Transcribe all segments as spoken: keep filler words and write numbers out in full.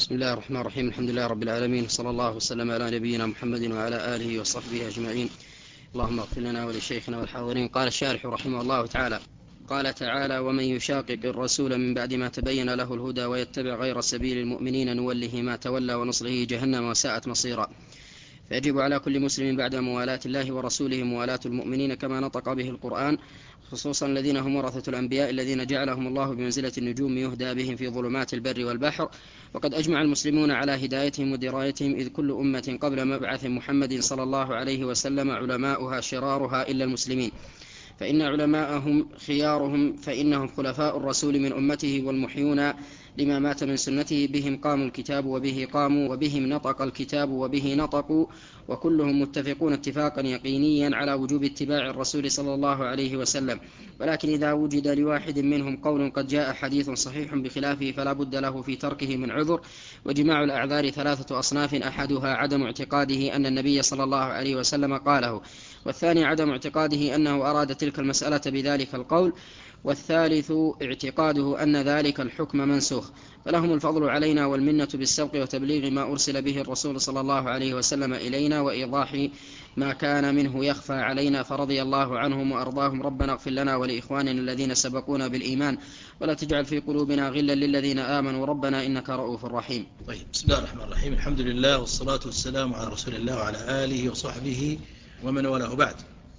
بسم الله الرحمن الرحيم. الحمد لله رب العالمين، صلى الله وسلم على نبينا محمد وعلى آله وصحبه أجمعين. اللهم اغفر لنا ولشيخنا والحاضرين. قال الشارح رحمه الله تعالى: قال تعالى: ومن يشاقق الرسول من بعد ما تبين له الهدى ويتبع غير سبيل المؤمنين نوله ما تولى ونصله جهنم وساءت مصيرا. فيجب على كل مسلم بعد موالاة الله ورسوله موالاة المؤمنين كما نطق به القرآن، خصوصا الذين هم ورثة الأنبياء الذين جعلهم الله بمنزلة النجوم يهدى بهم في ظلمات البر والبحر. وقد أجمع المسلمون على هدايتهم ودرايتهم، إذ كل أمة قبل مبعث محمد صلى الله عليه وسلم علماؤها شرارها إلا المسلمين، فإن علماءهم خيارهم، فإنهم خلفاء الرسول من أمته والمحيون لما مات من سنته. بهم قام الكتاب وبه قاموا، وبهم نطق الكتاب وبه نطقوا، وكلهم متفقون اتفاقا يقينيا على وجوب اتباع الرسول صلى الله عليه وسلم. ولكن إذا وجد لواحد منهم قول قد جاء حديث صحيح بخلافه فلا بد له في تركه من عذر. وجماع الأعذار ثلاثة أصناف: أحدها عدم اعتقاده أن النبي صلى الله عليه وسلم قاله، والثاني عدم اعتقاده أنه أراد تلك المسألة بذلك القول، والثالث اعتقاده أن ذلك الحكم منسوخ. فلهم الفضل علينا والمنة بالسبق وتبليغ ما أرسل به الرسول صلى الله عليه وسلم إلينا، وإيضاح ما كان منه يخفى علينا، فرضي الله عنهم وأرضاهم. ربنا اغفر لنا ولإخواننا الذين سبقونا بالإيمان، ولا تجعل في قلوبنا غلا للذين آمنوا ربنا إنك رؤوف رحيم. طيب، بسم الله الرحمن الرحيم. الحمد لله والصلاة والسلام على رسول الله وعلى آله وصحبه ومن والاه. بعد،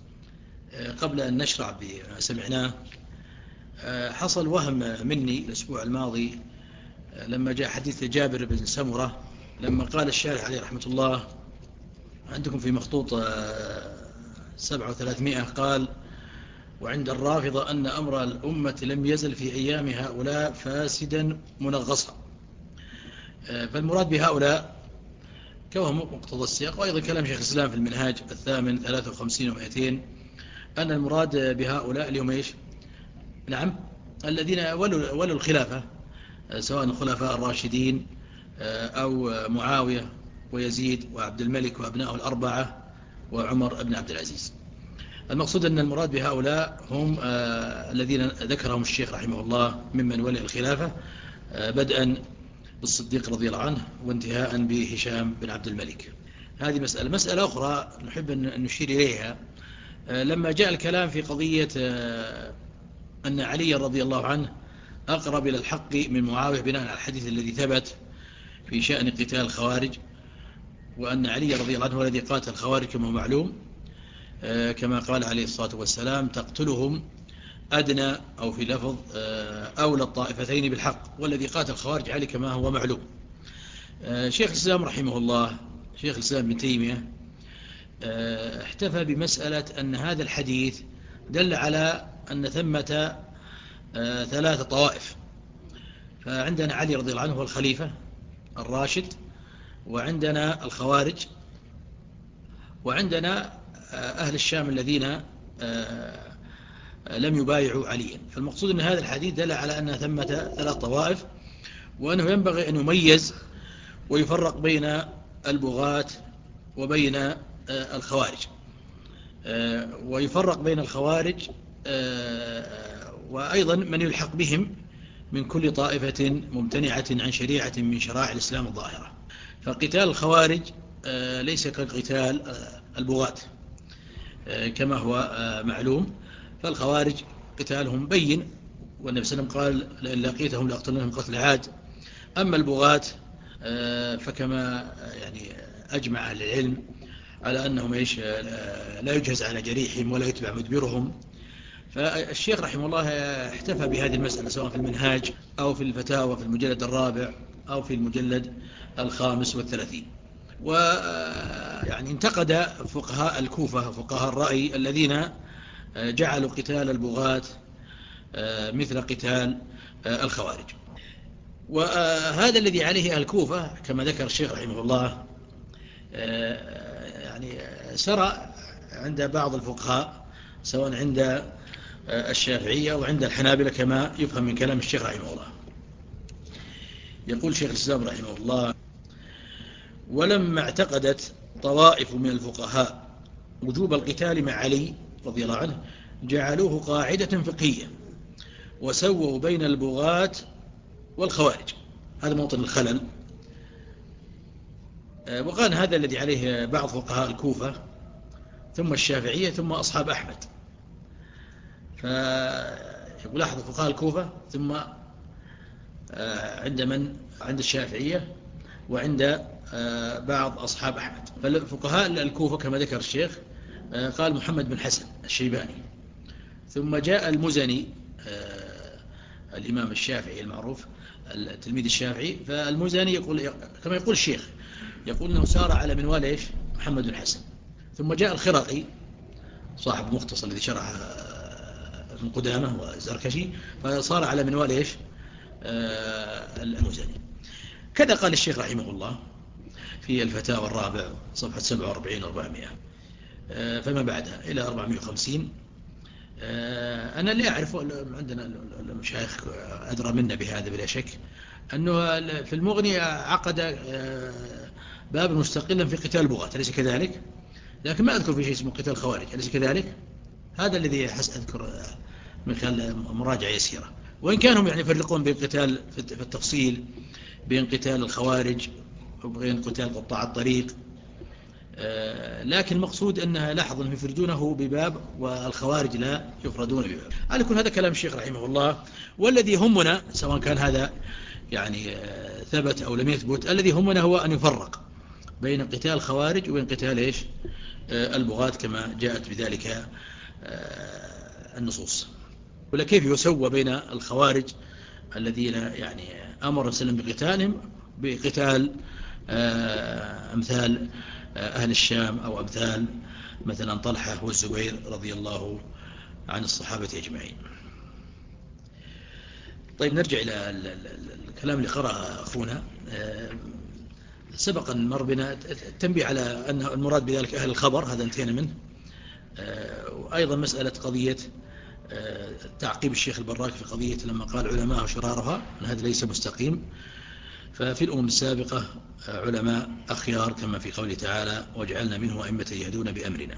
قبل أن نشرع بما سمعناه، حصل وهم مني الأسبوع الماضي لما جاء حديث جابر بن سمرة، لما قال الشارح عليه رحمة الله عندكم في مخطوط سبعة وثلاثمائة، قال: وعند الرافضة أن أمر الأمة لم يزل في أيام هؤلاء فاسدا منغصا. فالمراد بهؤلاء كوهم مقتضى السياق، وأيضا كلام شيخ الإسلام في المنهاج الثامن ثلاثة وخمسين ومئتين، أن المراد بهؤلاء اليوم إيش؟ نعم، الذين ولوا, ولوا الخلافة، سواء الخلفاء الراشدين أو معاوية ويزيد وعبد الملك وأبنائه الأربعة وعمر بن عبد العزيز. المقصود أن المراد بهؤلاء هم الذين ذكرهم الشيخ رحمه الله ممن ولي الخلافة، بدءا بالصديق رضي الله عنه وانتهاء بهشام بن عبد الملك. هذه مسألة. مسألة أخرى نحب أن نشير إليها، لما جاء الكلام في قضية أن علي رضي الله عنه أقرب إلى الحق من معاوية بناء على الحديث الذي ثبت في شأن قتال الخوارج، وأن علي رضي الله عنه هو الذي قاتل الخوارج كما هو معلوم، كما قال عليه الصلاة والسلام: تقتلهم أدنى، أو في لفظ أولى الطائفتين بالحق، والذي قاتل الخوارج علي كما هو معلوم. شيخ الإسلام رحمه الله، شيخ الإسلام بن تيمية، احتفى بمسألة أن هذا الحديث دل على أن ثمة ثلاثة طوائف. فعندنا علي رضي الله عنه هو الخليفة الراشد، وعندنا الخوارج، وعندنا أهل الشام الذين لم يبايعوا عليا. فالمقصود أن هذا الحديث دل على أن ثمة ثلاث طوائف، وأنه ينبغي أن يميز ويفرق بين البغاة وبين الخوارج، ويفرق بين الخوارج وأيضا من يلحق بهم من كل طائفة ممتنعة عن شريعة من شرائع الإسلام الظاهرة. فقتال الخوارج ليس كقتال البغاة كما هو معلوم. فالخوارج قتالهم بين، والنبي صلى الله عليه وسلم قال: لئن لقيتهم لأقتلنهم قتل عاد. أما البغاة فكما يعني أجمع أهل العلم على أنهم إيش لا يجهز على جريحهم ولا يتبع مدبرهم. فالشيخ رحمه الله احتفى بهذه المسألة سواء في المنهاج أو في الفتاوى في المجلد الرابع أو في المجلد الخامس والثلاثين. ويعني انتقد فقهاء الكوفة، فقهاء الرأي، الذين جعلوا قتال البغاة مثل قتال الخوارج. وهذا الذي عليه الكوفة كما ذكر الشيخ رحمه الله يعني سرى عند بعض الفقهاء، سواء عند الشافعية وعند الحنابلة كما يفهم من كلام الشيخ رحمه الله. يقول شيخ الإسلام رحمه الله: ولما اعتقدت طوائف من الفقهاء وجوب القتال مع علي رضي الله عنه جعلوه قاعدة فقهية، وسووا بين البغاة والخوارج. هذا موطن الخلل وقال هذا الذي عليه بعض فقهاء الكوفة ثم الشافعية ثم أصحاب أحمد. فلاحظوا فقهاء الكوفة ثم عند من عند الشافعية وعند بعض أصحاب أحمد. فالفقهاء الكوفة كما ذكر الشيخ قال محمد بن حسن الشيباني، ثم جاء المزني الإمام الشافعي المعروف التلميذ الشافعي. فالمزني يقول كما يقول الشيخ، يقول أنه سار على منوال إيش محمد بن حسن. ثم جاء الخرقي صاحب المختصر الذي شرح ابن قدامة والزركشي، فصار على منوال إيش المزني. كذا قال الشيخ رحمه الله في الفتاوى الرابع صفحة سبعة وأربعين وأربعمائة فما بعدها إلى أربعمائة وخمسين. أنا اللي أعرف عندنا المشايخ أدرى منا بهذا بلا شك، أنه في المغني عقد باب مستقلا في قتال البغاة، أليس كذلك؟ لكن ما أذكر في شيء اسمه قتال الخوارج، أليس كذلك؟ هذا الذي أحس أذكر من خلال مراجعة يسيرة. وإن كانوا يعني يفرقون بين قتال في التفصيل بين قتال الخوارج وبين قتال قطاع الطريق، لكن المقصود أنها لاحظ أنهم يفردونه بباب والخوارج لا يفردون بباب. على كل هذا كلام الشيخ رحمه الله. والذي يهمنا سواء كان هذا يعني ثبت أو لم يثبت، الذي يهمنا هو أن يفرق بين قتال الخوارج وبين قتال إيش البغاة كما جاءت بذلك النصوص. ولا كيف يسوى بين الخوارج الذين يعني أمر وسلم بقتالهم بقتال أمثال أهل الشام أو أمثال مثلا طلحة والزبير رضي الله عن الصحابة أجمعين. طيب نرجع إلى الكلام اللي قرأ أخونا. سبقا مر بنا التنبيه على أن المراد بذلك أهل الخبر، هذا انتهينا منه. وأيضا مسألة قضية تعقيب الشيخ البراك في قضية لما قال علماء وشرارها، هذا ليس مستقيم. ففي الأمم السابقة علماء أخيار كما في قوله تعالى وجعلنا منهم أئمة يهدون بأمرنا.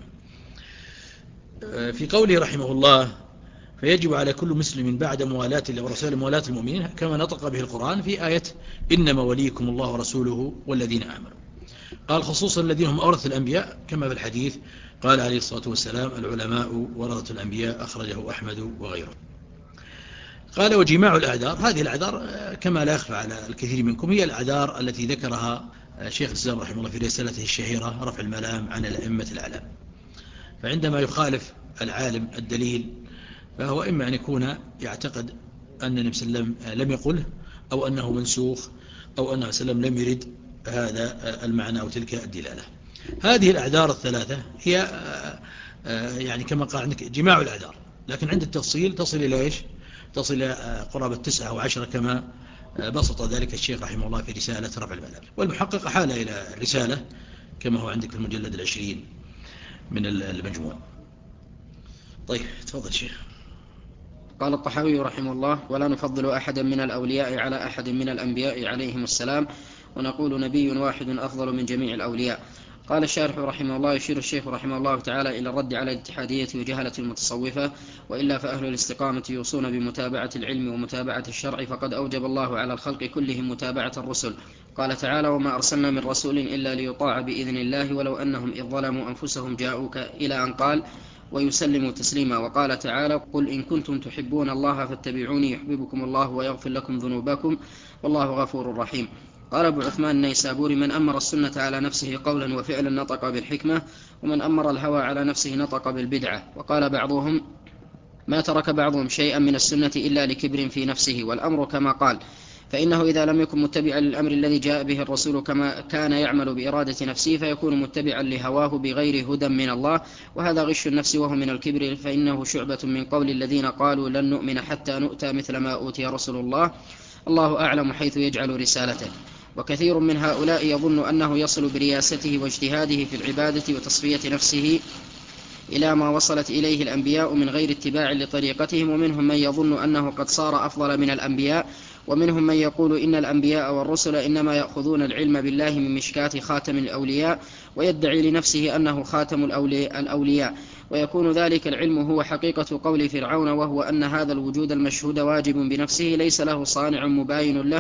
في قوله رحمه الله فيجب على كل مسلم بعد موالاة الله ورسوله موالاة المؤمنين كما نطق به القرآن في آية إنما وليكم الله ورسوله والذين آمنوا. قال خصوصا الذين هم أورث الأنبياء كما في الحديث قال عليه الصلاة والسلام العلماء ورثة الأنبياء أخرجه أحمد وغيره. قال وجماع الأعذار، هذه الأعذار كما لا يخفى على الكثير منكم هي الأعذار التي ذكرها شيخ الإسلام رحمه الله في رسالته الشهيرة رفع الملام عن الأئمة الأعلام. فعندما يخالف العالم الدليل فهو إما أن يكون يعتقد أن النبي صلى الله عليه وسلم لم يقله أو أنه منسوخ أو أنه صلى الله عليه وسلم لم يرد هذا المعنى أو تلك الدلالة. هذه الأعذار الثلاثة هي يعني كما قال عندك جماع الأعذار، لكن عند التفصيل تصل إلى إيش؟ تصل إلى قرابة تسعة أو عشرة كما بسط ذلك الشيخ رحمه الله في رسالة رفع الملام. والمحقق حال إلى الرسالة كما هو عندك في المجلد العشرين من المجموع. طيب تفضل شيخ. قال الطحاوي رحمه الله ولا نفضل أحدا من الأولياء على أحد من الأنبياء عليهم السلام ونقول نبي واحد أفضل من جميع الأولياء. قال الشارح رحمه الله يشير الشيخ رحمه الله تعالى إلى الرد على الاتحادية وجهلة المتصوفة، وإلا فأهل الاستقامة يوصون بمتابعة العلم ومتابعة الشرع، فقد أوجب الله على الخلق كلهم متابعة الرسل. قال تعالى وما أرسلنا من رسول إلا ليطاع بإذن الله ولو أنهم إذ ظلموا أنفسهم جاءوك إلى أن قال ويسلموا تسليما. وقال تعالى قل إن كنتم تحبون الله فاتبعوني يحببكم الله ويغفر لكم ذنوبكم والله غفور رحيم. قال أبو عثمان النيسابوري من أمر السنة على نفسه قولا وفعلا نطق بالحكمة، ومن أمر الهوى على نفسه نطق بالبدعة. وقال بعضهم ما ترك بعضهم شيئا من السنة إلا لكبر في نفسه، والأمر كما قال، فإنه إذا لم يكن متبعا للأمر الذي جاء به الرسول كما كان يعمل بإرادة نفسه فيكون متبعا لهواه بغير هدى من الله، وهذا غش النفس وهو من الكبر، فإنه شعبة من قول الذين قالوا لن نؤمن حتى نؤتى مثل ما أوتي رسول الله الله أعلم حيث يجعل رسالته. وكثير من هؤلاء يظن أنه يصل برياسته واجتهاده في العبادة وتصفية نفسه إلى ما وصلت إليه الأنبياء من غير اتباع لطريقتهم، ومنهم من يظن أنه قد صار أفضل من الأنبياء، ومنهم من يقول إن الأنبياء والرسل إنما يأخذون العلم بالله من مشكاة خاتم الأولياء، ويدعي لنفسه أنه خاتم الأولياء، ويكون ذلك العلم هو حقيقة قول فرعون، وهو أن هذا الوجود المشهود واجب بنفسه ليس له صانع مباين له،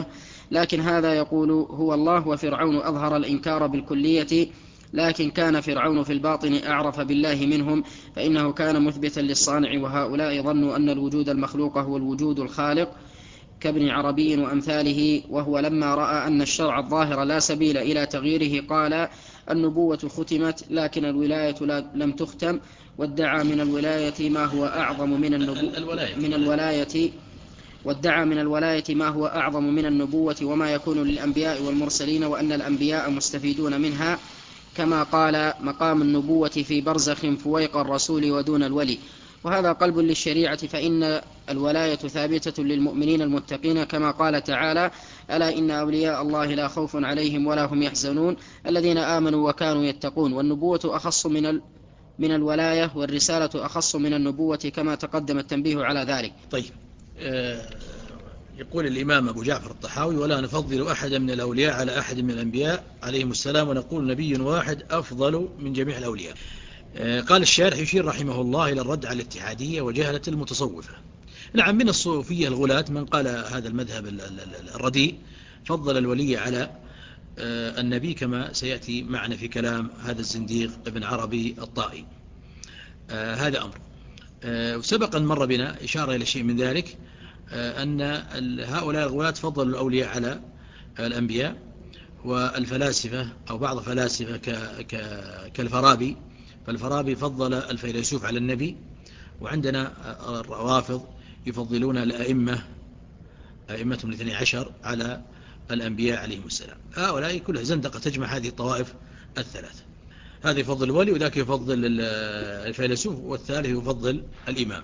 لكن هذا يقول هو الله، وفرعون أظهر الإنكار بالكلية، لكن كان فرعون في الباطن أعرف بالله منهم، فإنه كان مثبتا للصانع، وهؤلاء ظنوا أن الوجود المخلوق هو الوجود الخالق كابن عربي وأمثاله، وهو لما رأى أن الشرع الظاهر لا سبيل إلى تغييره قال النبوة ختمت لكن الولاية لم تختم، وادعى من الولاية ما هو أعظم من النبوة من الولاية وادعى من الولاية ما هو أعظم من النبوة وما يكون للأنبياء والمرسلين، وأن الأنبياء مستفيدون منها، كما قال مقام النبوة في برزخ فويق الرسول ودون الولي. وهذا قلب للشريعة، فإن الولاية ثابتة للمؤمنين المتقين، كما قال تعالى ألا إن أولياء الله لا خوف عليهم ولا هم يحزنون الذين آمنوا وكانوا يتقون. والنبوة أخص من ال من الولاية، والرسالة أخص من النبوة، كما تقدم التنبيه على ذلك. طيب، آه يقول الإمام أبو جعفر الطحاوي: ولا نفضل أحدا من الأولياء على أحد من الأنبياء عليهم السلام، ونقول نبي واحد أفضل من جميع الأولياء. آه قال الشارح يشير رحمه الله إلى الرد على الاتحادية وجهلة المتصوفة. نعم، من الصوفية الغلاة من قال هذا المذهب الرديء، فضل الولي على آه النبي، كما سيأتي معنا في كلام هذا الزنديق ابن عربي الطائي. آه هذا أمر. آه وسبقا مر بنا إشارة إلى شيء من ذلك، أن هؤلاء الغلاة فضلوا الأولياء على الأنبياء، والفلاسفة أو بعض الفلاسفة كالفارابي، فالفارابي فضل الفيلسوف على النبي، وعندنا الروافض يفضلون الأئمة أئمتهم الاثني عشر على الأنبياء عليهم السلام. هؤلاء كلها زندقة تجمع هذه الطوائف الثلاث، هذا يفضل الولي وذاك يفضل الفيلسوف والثالث يفضل الإمام.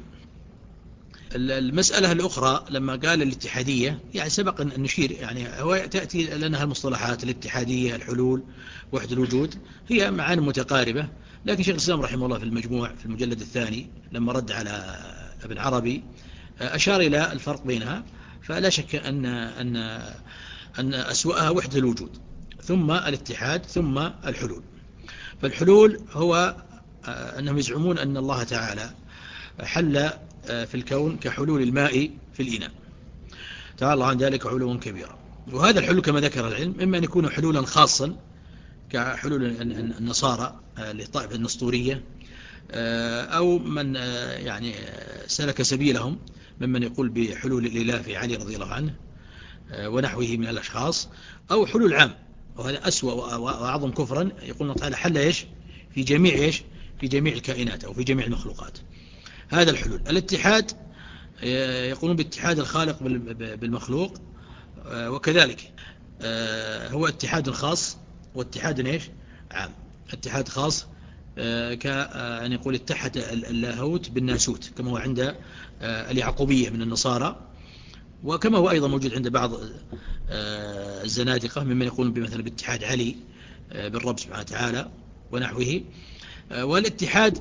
المسألة الأخرى لما قال الاتحادية، يعني سبق أن نشير، يعني هو تأتي لنا المصطلحات الاتحادية، الحلول، وحدة الوجود، هي معاني متقاربة، لكن شيخ الإسلام رحمه الله في المجموع في المجلد الثاني لما رد على ابن عربي أشار إلى الفرق بينها، فلا شك أن أن أن أسوأها وحدة الوجود، ثم الاتحاد، ثم الحلول. فالحلول هو أنهم يزعمون أن الله تعالى حل في الكون كحلول الماء في الإناء، تعالى الله عن ذلك علوا كبيرا. وهذا الحلول كما ذكر العلم إما أن يكون حلولا خاصا كحلول النصارى للطائفة النسطورية، أو من يعني سلك سبيلهم ممن يقول بحلول الإله في علي رضي الله عنه ونحوه من الأشخاص، أو حلول عام، وهذا أسوأ وأعظم كفرا، يقول الله تعالى حل إيش في جميع إيش في جميع الكائنات أو في جميع المخلوقات. هذا الحلول. الاتحاد يقولون باتحاد الخالق بالمخلوق، وكذلك هو اتحاد خاص واتحاد إيش عام. اتحاد خاص كأن يقول اتحد اللاهوت بالناسوت، كما هو عند اليعقوبية من النصارى، وكما هو أيضا موجود عند بعض الزنادقة ممن يقولون بمثلا باتحاد علي بالرب سبحانه وتعالى ونحوه. والاتحاد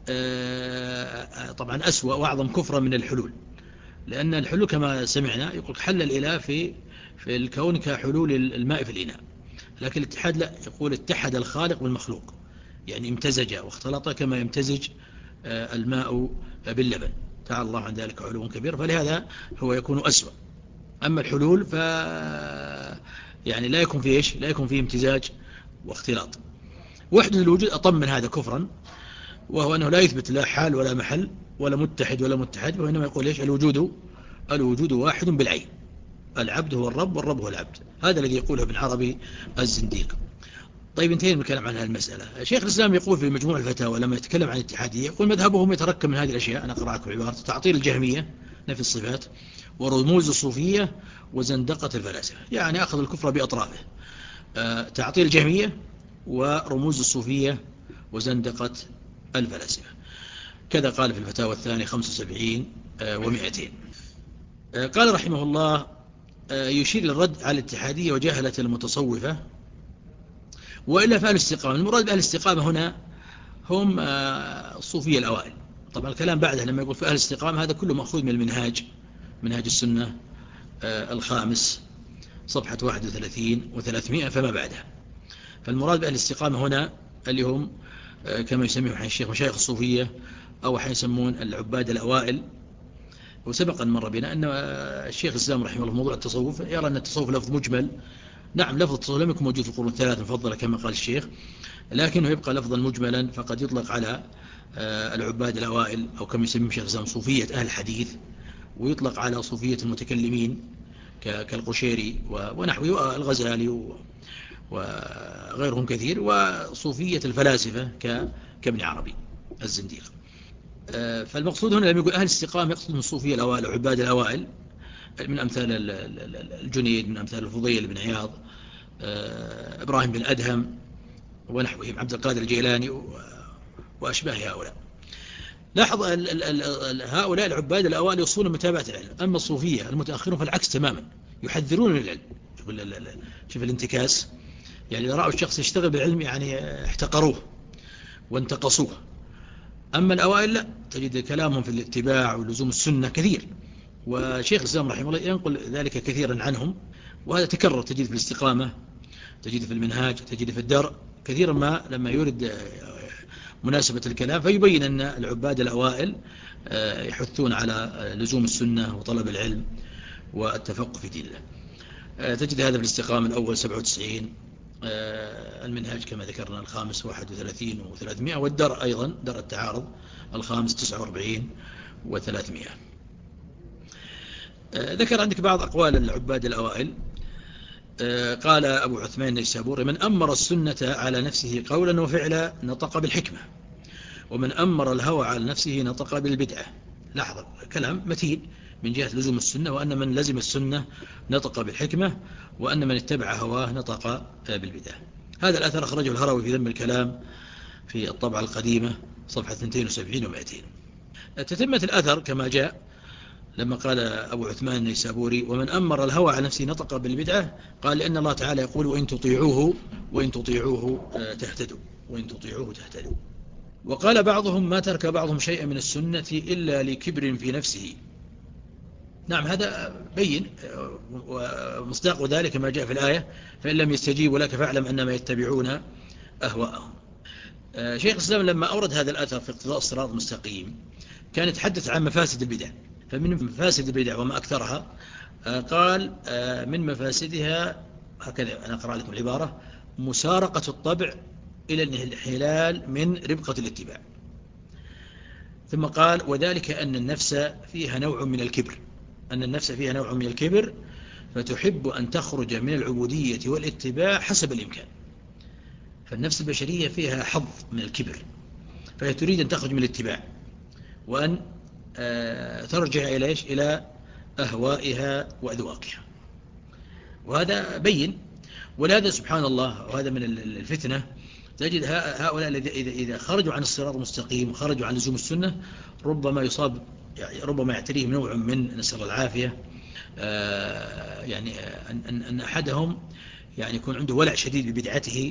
طبعا أسوأ وأعظم كفرا من الحلول، لأن الحلول كما سمعنا يقول حل الإله في في الكون كحلول الماء في الإناء، لكن الاتحاد لا، يقول اتحد الخالق بالمخلوق، يعني امتزج واختلط كما يمتزج الماء باللبن، تعالى الله عن ذلك علوا كبير، فلهذا هو يكون أسوأ. أما الحلول ف يعني لا يكون فيه إيش لا يكون فيه امتزاج واختلاط. وحدة الوجود أطم من هذا كفرا، وهو أنه لا يثبت لا حال ولا محل ولا متحد ولا متحد، وإنما يقول إيش الوجود الوجود واحد بالعين، العبد هو الرب والرب هو العبد. هذا الذي يقوله ابن عربي الزنديق. طيب، انتهينا من الكلام عن هذه المسألة. شيخ الإسلام يقول في مجموع الفتاوى لما يتكلم عن الاتحادية، يقول مذهبهم يتركب من هذه الأشياء، أنا أقرأكم عبارة: تعطيل الجهمية نفي الصفات، ورموز الصوفية، وزندقة الفلاسفة. يعني أخذ الكفر بأطرافه، تعطيل الجهمية ورموز الصوفية وزندقة الفلاسفة. كذا قال في الفتاوى الثانية خمسة وسبعين ومئتين. قال رحمه الله: يشير للرد على الاتحادية وجهلة المتصوفة، وإلا فأهل الاستقامة. المراد بأهل الاستقامة هنا هم الصوفية الأوائل. طبعا الكلام بعده لما يقول في أهل الاستقامة هذا كله مأخوذ من المنهاج، منهاج السنة الخامس صفحة واحد وثلاثين وثلاثمائة فما بعدها. فالمراد بأهل الاستقامة هنا اللي هم كما يسميهم الشيخ مشايخ الصوفية، أو حيسمون العباد الأوائل، وسبق أن مر بنا أن الشيخ الإسلام رحمه الله موضوع التصوف يرى أن التصوف لفظ مجمل. نعم لفظ التصوف لم يكن موجود في القرون الثلاث المفضلة كما قال الشيخ، لكنه يبقى لفظا مجملا، فقد يطلق على العباد الأوائل أو كما يسميه الشيخ الإسلام صوفية أهل الحديث، ويطلق على صوفية المتكلمين كالقشيري ونحوه الغزالي وغيرهم كثير، وصوفية الفلاسفة كابن عربي الزنديق. فالمقصود هنا لما يقول أهل الاستقامة يقصد من الصوفية الأوائل وعباد الأوائل، من أمثال الجنيد، من أمثال الفضيل بن عياض، إبراهيم بن أدهم ونحوهم، عبد القادر الجيلاني وأشباه هؤلاء. لاحظ هؤلاء العباد الأوائل يصون متابعة العلم، أما الصوفية المتأخرون فالعكس تماما، يحذرون من العلم. شوف الانتكاس، يعني إذا رأوا الشخص يشتغل بالعلم يعني احتقروه وانتقصوه. أما الأوائل لا، تجد كلامهم في الاتباع ولزوم السنة كثير، وشيخ الإسلام رحمه الله ينقل ذلك كثيرا عنهم، وهذا تكرر، تجد في الاستقامة، تجد في المنهاج، تجد في الدرء، كثيرا ما لما يرد مناسبة الكلام فيبين أن العباد الأوائل يحثون على لزوم السنة وطلب العلم والتفقه في دين الله. تجد هذا في الاستقامة الأول سبعة وتسعين، المنهاج كما ذكرنا الخامس واحد وثلاثين وثلاثمائة، والدرء أيضا درء التعارض الخامس تسعة وأربعين وثلاثمائة. ذكر عندك بعض أقوال العباد الأوائل. قال أبو عثمان النيسابوري: من أمر السنة على نفسه قولا وفعلا نطق بالحكمة، ومن أمر الهوى على نفسه نطق بالبدعة. لاحظ كلام متين من جهة لزوم السنة، وأن من لزم السنة نطق بالحكمة، وأن من اتبع هواه نطق بالبدعة. هذا الأثر أخرجه الهروي في ذم الكلام في الطبعة القديمة صفحة اثنين وسبعين ومئتين. تتمة الأثر كما جاء لما قال أبو عثمان النيسابوري: ومن أمر الهوى على نفسه نطق بالبدعة، قال لأن الله تعالى يقول: وإن تطيعوه وإن تطيعوه تهتدوا وإن تطيعوه تهتدوا. وقال بعضهم: ما ترك بعضهم شيئا من السنة إلا لكبر في نفسه. نعم هذا بين، ومصداق ذلك ما جاء في الآية: فإن لم يستجيبوا لك فاعلم أنما يتبعون أهواءهم. شيخ الإسلام لما أورد هذا الأثر في اقتضاء الصراط المستقيم كان يتحدث عن مفاسد البدع، فمن مفاسد البدع وما أكثرها قال: من مفاسدها هكذا أنا أقرأ لكم العبارة: مسارقة الطبع إلى الانحلال من ربقة الاتباع. ثم قال: وذلك أن النفس فيها نوع من الكبر أن النفس فيها نوع من الكبر فتحب أن تخرج من العبودية والاتباع حسب الإمكان. فالنفس البشرية فيها حظ من الكبر، فهي تريد أن تخرج من الاتباع وأن ترجع إلى إيش؟ إلى أهوائها وأذواقها. وهذا بين. ولهذا سبحان الله، وهذا من الفتنة، تجد هؤلاء إذا خرجوا عن الصراط المستقيم وخرجوا عن لزوم السنة ربما يصاب، يعني ربما يعتريهم نوع من نسأل العافية، يعني أن أن أحدهم يعني يكون عنده ولع شديد ببدعته،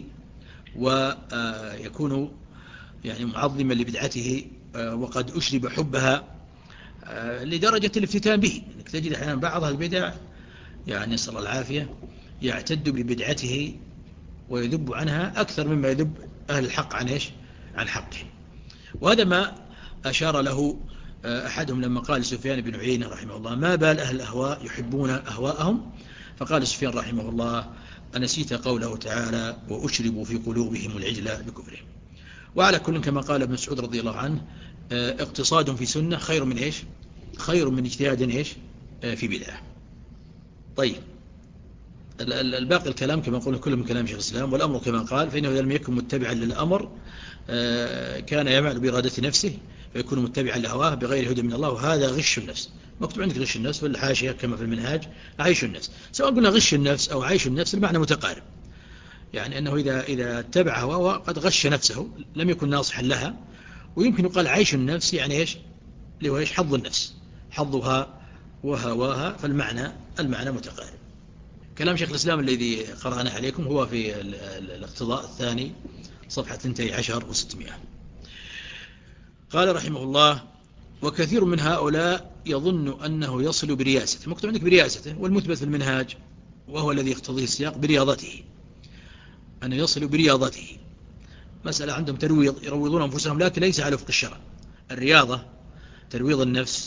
ويكون يعني معظما لبدعته وقد أشرب حبها لدرجة الافتتان به. انك تجد احيانا بعض البدع يعني نسأل العافية يعتد ببدعته ويذب عنها أكثر مما يذب أهل الحق عن إيش؟ عن حقه. وهذا ما أشار له أحدهم لما قال سفيان بن عيينة رحمه الله: ما بال أهل الأهواء يحبون أهواءهم؟ فقال سفيان رحمه الله: أنسيت قوله تعالى: وأشربوا في قلوبهم العجل بكفرهم. وعلى كل كما قال ابن مسعود رضي الله عنه: اقتصاد في سنة خير من إيش؟ خير من اجتهاد إيش؟ في بدعة. طيب الباقي الكلام كما قلنا كله من كلام شيخ الإسلام. والأمر كما قال: فإنه لم يكن متبعا للأمر كان يعمل بإرادة نفسه فيكون متبعا لهواه بغير هدى من الله، وهذا غش النفس. مكتوب عندك غش النفس في الحاشية كما في المنهاج عيش النفس. سواء قلنا غش النفس أو عيش النفس المعنى متقارب، يعني أنه إذا إذا اتبع هواه قد غش نفسه لم يكن ناصحا لها. ويمكن يقال عيش النفس يعني إيش؟ اللي هو إيش؟ حظ النفس، حظها وهواها، فالمعنى المعنى متقارب. كلام شيخ الإسلام الذي قرأنا عليكم هو في الاقتضاء الثاني صفحة اثنتي عشر وستمائة. قال رحمه الله: وكثير من هؤلاء يظن أنه يصل برياسته. مكتوب عندك برياسته، والمثبت في المنهاج وهو الذي يقتضيه السياق برياضته، أن يصل برياضته. مسألة عندهم ترويض، يروضون أنفسهم لكن ليس على وفق الشرع. الرياضة ترويض النفس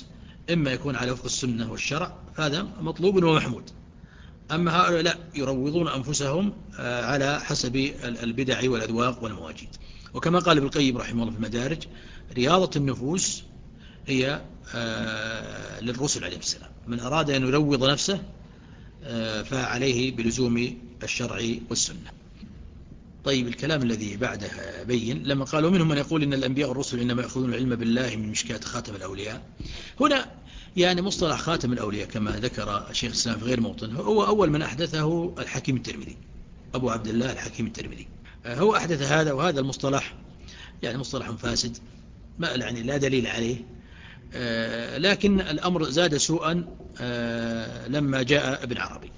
إما يكون على وفق السنة والشرع، هذا مطلوب ومحمود. أما هؤلاء لا، يروضون أنفسهم على حسب البدع والأذواق والمواجيد. وكما قال ابن القيم رحمه الله في المدارج: رياضة النفوس هي للرسل عليه السلام، من أراد أن يروض نفسه فعليه بلزوم الشرع والسنة. طيب، الكلام الذي بعده بين لما قالوا: منهم من يقول إن الأنبياء والرسل إنما يأخذون العلم بالله من مشكاة خاتم الأولياء. هنا يعني مصطلح خاتم الأولياء كما ذكر الشيخ الإسلام في غير موطن، هو أول من أحدثه الحكيم الترمذي، أبو عبد الله الحكيم الترمذي، هو أحدث هذا. وهذا المصطلح يعني مصطلح فاسد، ما يعني لا دليل عليه، لكن الأمر زاد سوءا لما جاء ابن عربي.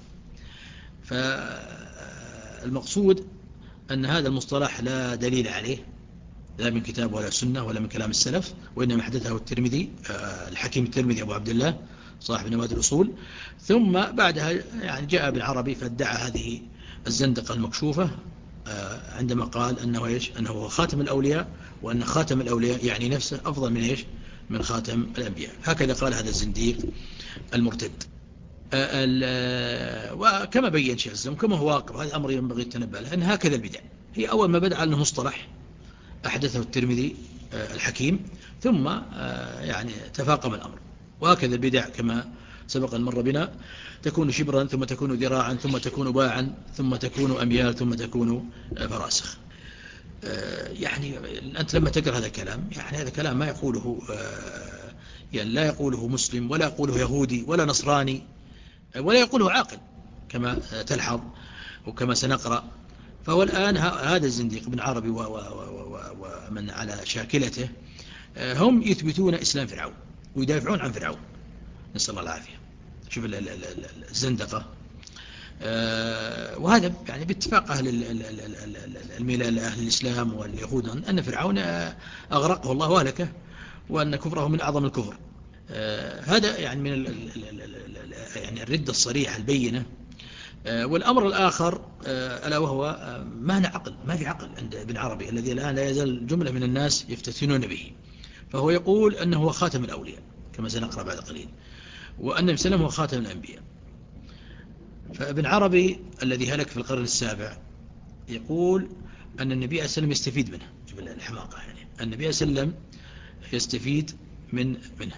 فالمقصود أن هذا المصطلح لا دليل عليه، لا من كتاب ولا سنة ولا من كلام السلف، وإنما حدثه الترمذي الحكيم الترمذي أبو عبد الله صاحب نوادر الأصول. ثم بعدها يعني جاء ابن عربي فادعى هذه الزندقة المكشوفة عندما قال أنه إيش؟ أنه هو خاتم الأولياء، وأن خاتم الأولياء يعني نفسه أفضل من إيش؟ من خاتم الأنبياء. هكذا قال هذا الزنديق المرتد. وكما بين شيخ الإسلام كما هو واقع، هذا أمر ينبغي التنبه له، أن هكذا البدع هي أول ما بدأ أنه مصطلح أحدثه الترمذي الحكيم، ثم يعني تفاقم الأمر. وهكذا البدع كما سبق أن مر بنا، تكون شبرا ثم تكون ذراعا ثم تكون باعا ثم تكون أميال ثم تكون فراسخ. يعني أنت لما تقرأ هذا الكلام، يعني هذا كلام ما يقوله يعني لا يقوله مسلم ولا يقوله يهودي ولا نصراني ولا يقوله عاقل كما تلحظ وكما سنقرأ. فهو الآن هذا الزنديق ابن عربي ومن على شاكلته هم يثبتون إسلام فرعون ويدافعون عن فرعون، نسأل الله العافية. شوف الزندقة. وهذا يعني باتفاق أهل الملة أهل الإسلام واليهود أن فرعون أغرقه الله وهلكه، وأن كفره من أعظم الكفر. هذا يعني من يعني الردة الصريحة البينة. والأمر الآخر ألا وهو معنى عقل، ما في عقل عند ابن عربي الذي الآن لا يزال جملة من الناس يفتتنون به. فهو يقول أنه هو خاتم الأولياء كما سنقرأ بعد قليل، وأن النبي صلى الله عليه وسلم هو خاتم الأنبياء. فابن عربي الذي هلك في القرن السابع يقول أن النبي صلى الله عليه وسلم يستفيد منه. شوف الحماقة، يعني النبي صلى الله عليه وسلم يستفيد من منه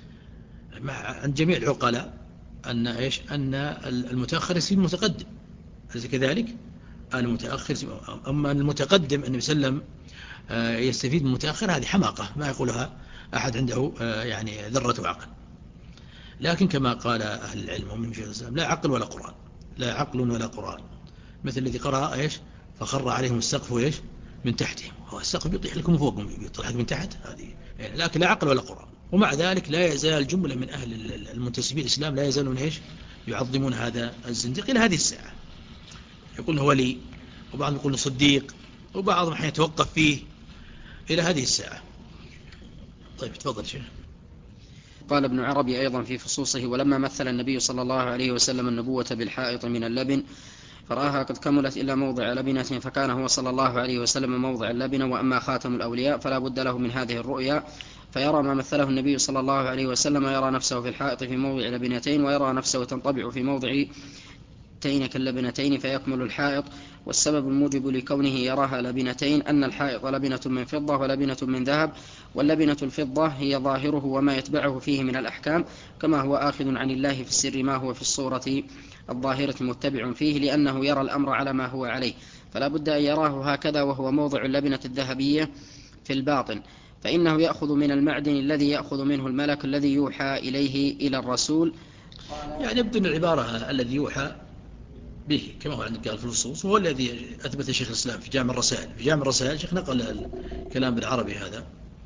عند جميع العقلاء، أن إيش؟ أن المتأخر يصير متقدم، أليس كذلك؟ المتأخر أما المتقدم النبي صلى الله عليه وسلم يستفيد من المتأخر، هذه حماقة ما يقولها أحد عنده يعني ذرة عقل. لكن كما قال أهل العلم ومن شيخ الإسلام: لا عقل ولا قرآن، لا عقل ولا قرآن. مثل الذي قرأ إيش؟ فخر عليهم السقف إيش؟ من تحتهم. هو السقف بيطيح لكم فوقهم، بيطيح من تحت، هذه يعني. لكن لا عقل ولا قرآن. ومع ذلك لا يزال جملة من أهل المنتسبين الإسلام لا يزالون إيش؟ يعظمون هذا الزنديق إلى هذه الساعة. يقولون هو ولي، وبعضهم يقولون صديق، وبعضهم حين يتوقف فيه إلى هذه الساعة. طيب تفضل شيخ. قال ابن عربي أيضا في فصوصه: ولما مثل النبي صلى الله عليه وسلم النبوة بالحائط من اللبن فرآها قد كملت إلا موضع لبنة، فكان هو صلى الله عليه وسلم موضع اللبنة. وأما خاتم الأولياء فلا بد له من هذه الرؤيا، فيرى ما مثله النبي صلى الله عليه وسلم، يرى نفسه في الحائط في موضع لبنتين، ويرى نفسه تنطبع في موضع تين كاللبنتين فيكمل الحائط. والسبب الموجب لكونه يراها لبنتين أن الحائط لبنة من فضة ولبنة من ذهب، واللبنة الفضة هي ظاهره وما يتبعه فيه من الأحكام، كما هو آخذ عن الله في السر ما هو في الصورة الظاهرة متبع فيه، لأنه يرى الأمر على ما هو عليه، فلا بد أن يراه هكذا، وهو موضع اللبنة الذهبية في الباطن، فإنه يأخذ من المعدن الذي يأخذ منه الملك الذي يوحى إليه إلى الرسول. يعني يبدو أن العبارة الذي يوحى به كما هو عندك قال في النصوص هو الذي أثبت شيخ الإسلام في جامع الرسائل. في جامع الرسائل شيخ نقل الكلام بالعربي هذا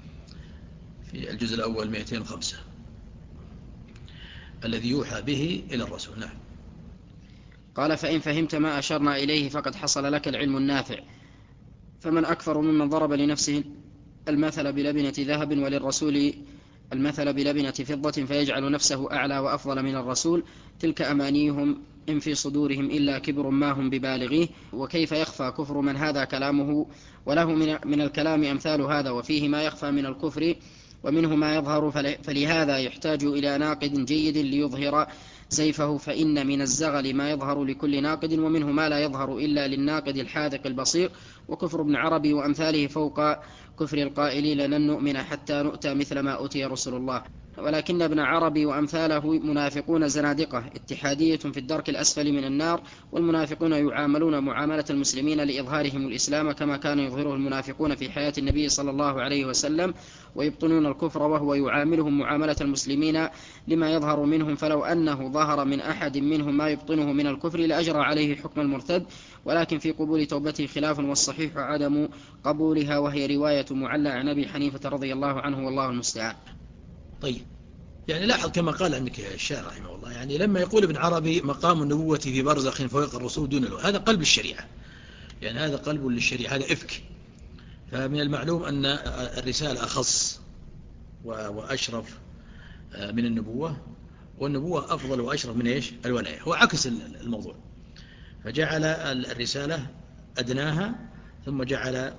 في الجزء الأول مئتين وخمسة، الذي يوحى به إلى الرسول. نعم. قال: فإن فهمت ما أشرنا إليه فقد حصل لك العلم النافع. فمن أكثر ممن ضرب لنفسه المثل بلبنة ذهب وللرسول المثل بلبنة فضة فيجعل نفسه أعلى وأفضل من الرسول، تلك أمانيهم إن في صدورهم إلا كبر ما هم ببالغيه. وكيف يخفى كفر من هذا كلامه وله من الكلام أمثال هذا، وفيه ما يخفى من الكفر ومنه ما يظهر، فلهذا يحتاج إلى ناقد جيد ليظهر زيفه، فإن من الزغل ما يظهر لكل ناقد، ومنه ما لا يظهر إلا للناقد الحاذق البصير. وكفر ابن عربي وأمثاله فوق كفر القائلين لن نؤمن حتى نؤتى مثل ما أوتي رسول الله. ولكن ابن عربي وأمثاله منافقون زنادقة اتحادية في الدرك الأسفل من النار، والمنافقون يعاملون معاملة المسلمين لإظهارهم الإسلام كما كان يظهره المنافقون في حياة النبي صلى الله عليه وسلم، ويبطنون الكفر وهو يعاملهم معاملة المسلمين لما يظهر منهم، فلو أنه ظهر من أحد منهم ما يبطنه من الكفر لأجرى عليه حكم المرتد، ولكن في قبول توبته خلاف، والصحيح عدم قبولها، وهي رواية معلى عن أبي حنيفة رضي الله عنه والله المستعان. طيب، يعني لاحظ كما قال عندك الشاعر رحمه الله، يعني لما يقول ابن عربي مقام النبوة في برزخ فوق الرسول دون له، هذا قلب الشريعة، يعني هذا قلب للشريعة، هذا إفك. فمن المعلوم أن الرسالة أخص وأشرف من النبوة، والنبوة أفضل وأشرف من إيش؟ الولاية. هو عكس الموضوع، فجعل الرسالة أدناها، ثم جعل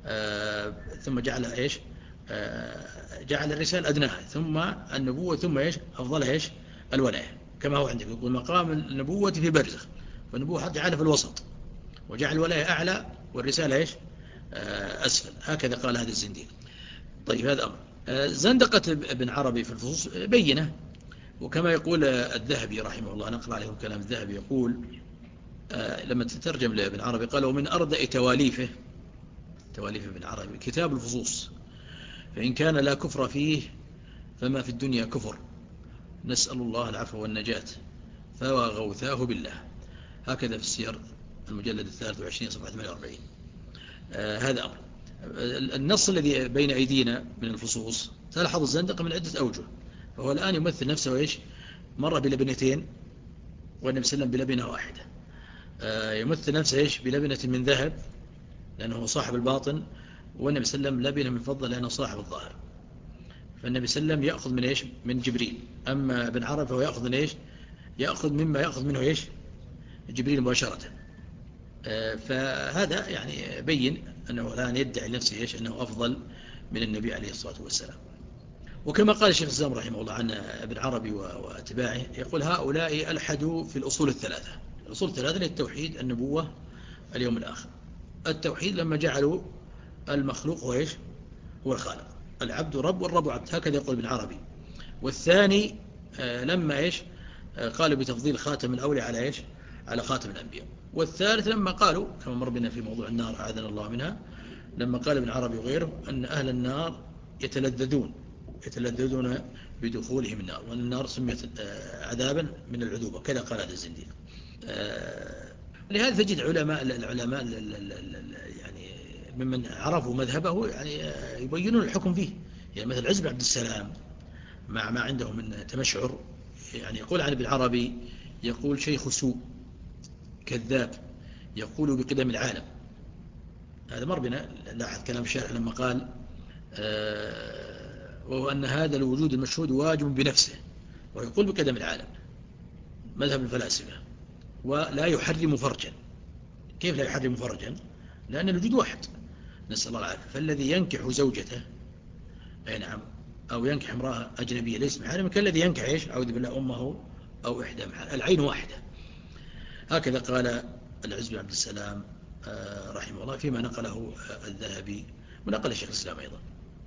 آه ثم جعل إيش آه جعل الرسالة أدناها، ثم النبوة، ثم إيش أفضلها إيش؟ الولاية. كما هو عندك يقول مقام النبوة في برزخ، فالنبوة جعلها في الوسط، وجعل الولاية أعلى والرسالة إيش آه أسفل. هكذا قال هذا الزنديق. طيب، هذا أمر. آه زندقة ابن عربي في الفصوص بينة، وكما يقول الذهبي رحمه الله، نقرأ عليهم كلام الذهبي، يقول آه لما تترجم لابن عربي قال: ومن أردأ تواليفه، تواليف ابن عربي، كتاب الفصوص، فإن كان لا كفر فيه فما في الدنيا كفر، نسأل الله العفو والنجاة، فوغوثاه بالله. هكذا في السير المجلد الثالث وعشرين صفحة ثمانية وأربعين. آه هذا أمر. النص الذي بين أيدينا من الفصوص تلاحظ الزندق من عدة أوجه، فهو الآن يمثل نفسه إيش؟ مرة بلبنتين، والنبي صلى الله عليه وسلم بلبنة واحدة. آه يمثل نفسه إيش؟ بلبنة من ذهب لأنه صاحب الباطن، والنبي صلى الله عليه وسلم لبنة من فضة لأنه صاحب الظاهر. فالنبي صلى الله عليه وسلم يأخذ من إيش؟ من جبريل. أما ابن عربي فهو يأخذ من إيش؟ يأخذ مما يأخذ منه إيش؟ جبريل مباشرة. آه فهذا يعني بين أنه الآن يدعي نفسه إيش؟ أنه أفضل من النبي عليه الصلاة والسلام. وكما قال الشيخ الإسلام رحمه الله عن ابن عربي واتباعه، يقول: هؤلاء ألحدوا في الأصول الثلاثة. الأصول الثلاثة للتوحيد، النبوة، اليوم الآخر. التوحيد لما جعلوا المخلوق هو إيش؟ هو الخالق، العبد رب والرب عبد، هكذا يقول ابن عربي. والثاني لما إيش؟ قالوا بتفضيل خاتم الأولياء على إيش؟ على خاتم الأنبياء. والثالث لما قالوا كما مر بنا في موضوع النار أعاذنا الله منها، لما قال ابن عربي وغيره أن أهل النار يتلذذون يتلذذون بدخولهم النار، وأن النار سميت عذابا من العذوبة، كذا قال هذا الزنديق. لهذا تجد علماء العلماء يعني ممن عرفوا مذهبه يعني يبينون الحكم فيه، يعني مثل عز بن عبد السلام مع ما عنده من تمشعر، يعني يقول عن ابن عربي، يقول: شيخ سوء كذاب يقول بقدم العالم. هذا مر بنا، لاحظ كلام الشارح لما قال: آه وهو أن هذا الوجود المشهود واجب بنفسه، ويقول بقدم العالم، مذهب الفلاسفة، ولا يحرم فرجا. كيف لا يحرم فرجا؟ لأن الوجود واحد، نسأل الله العافية. فالذي ينكح زوجته، أي نعم، أو ينكح امرأة أجنبية ليس محارم، كالذي ينكح إيش؟ أعوذ بالله، أمه أو إحدى محارم، العين واحدة. هكذا قال العز بن عبد السلام رحمه الله فيما نقله الذهبي ونقل الشيخ الإسلام أيضا.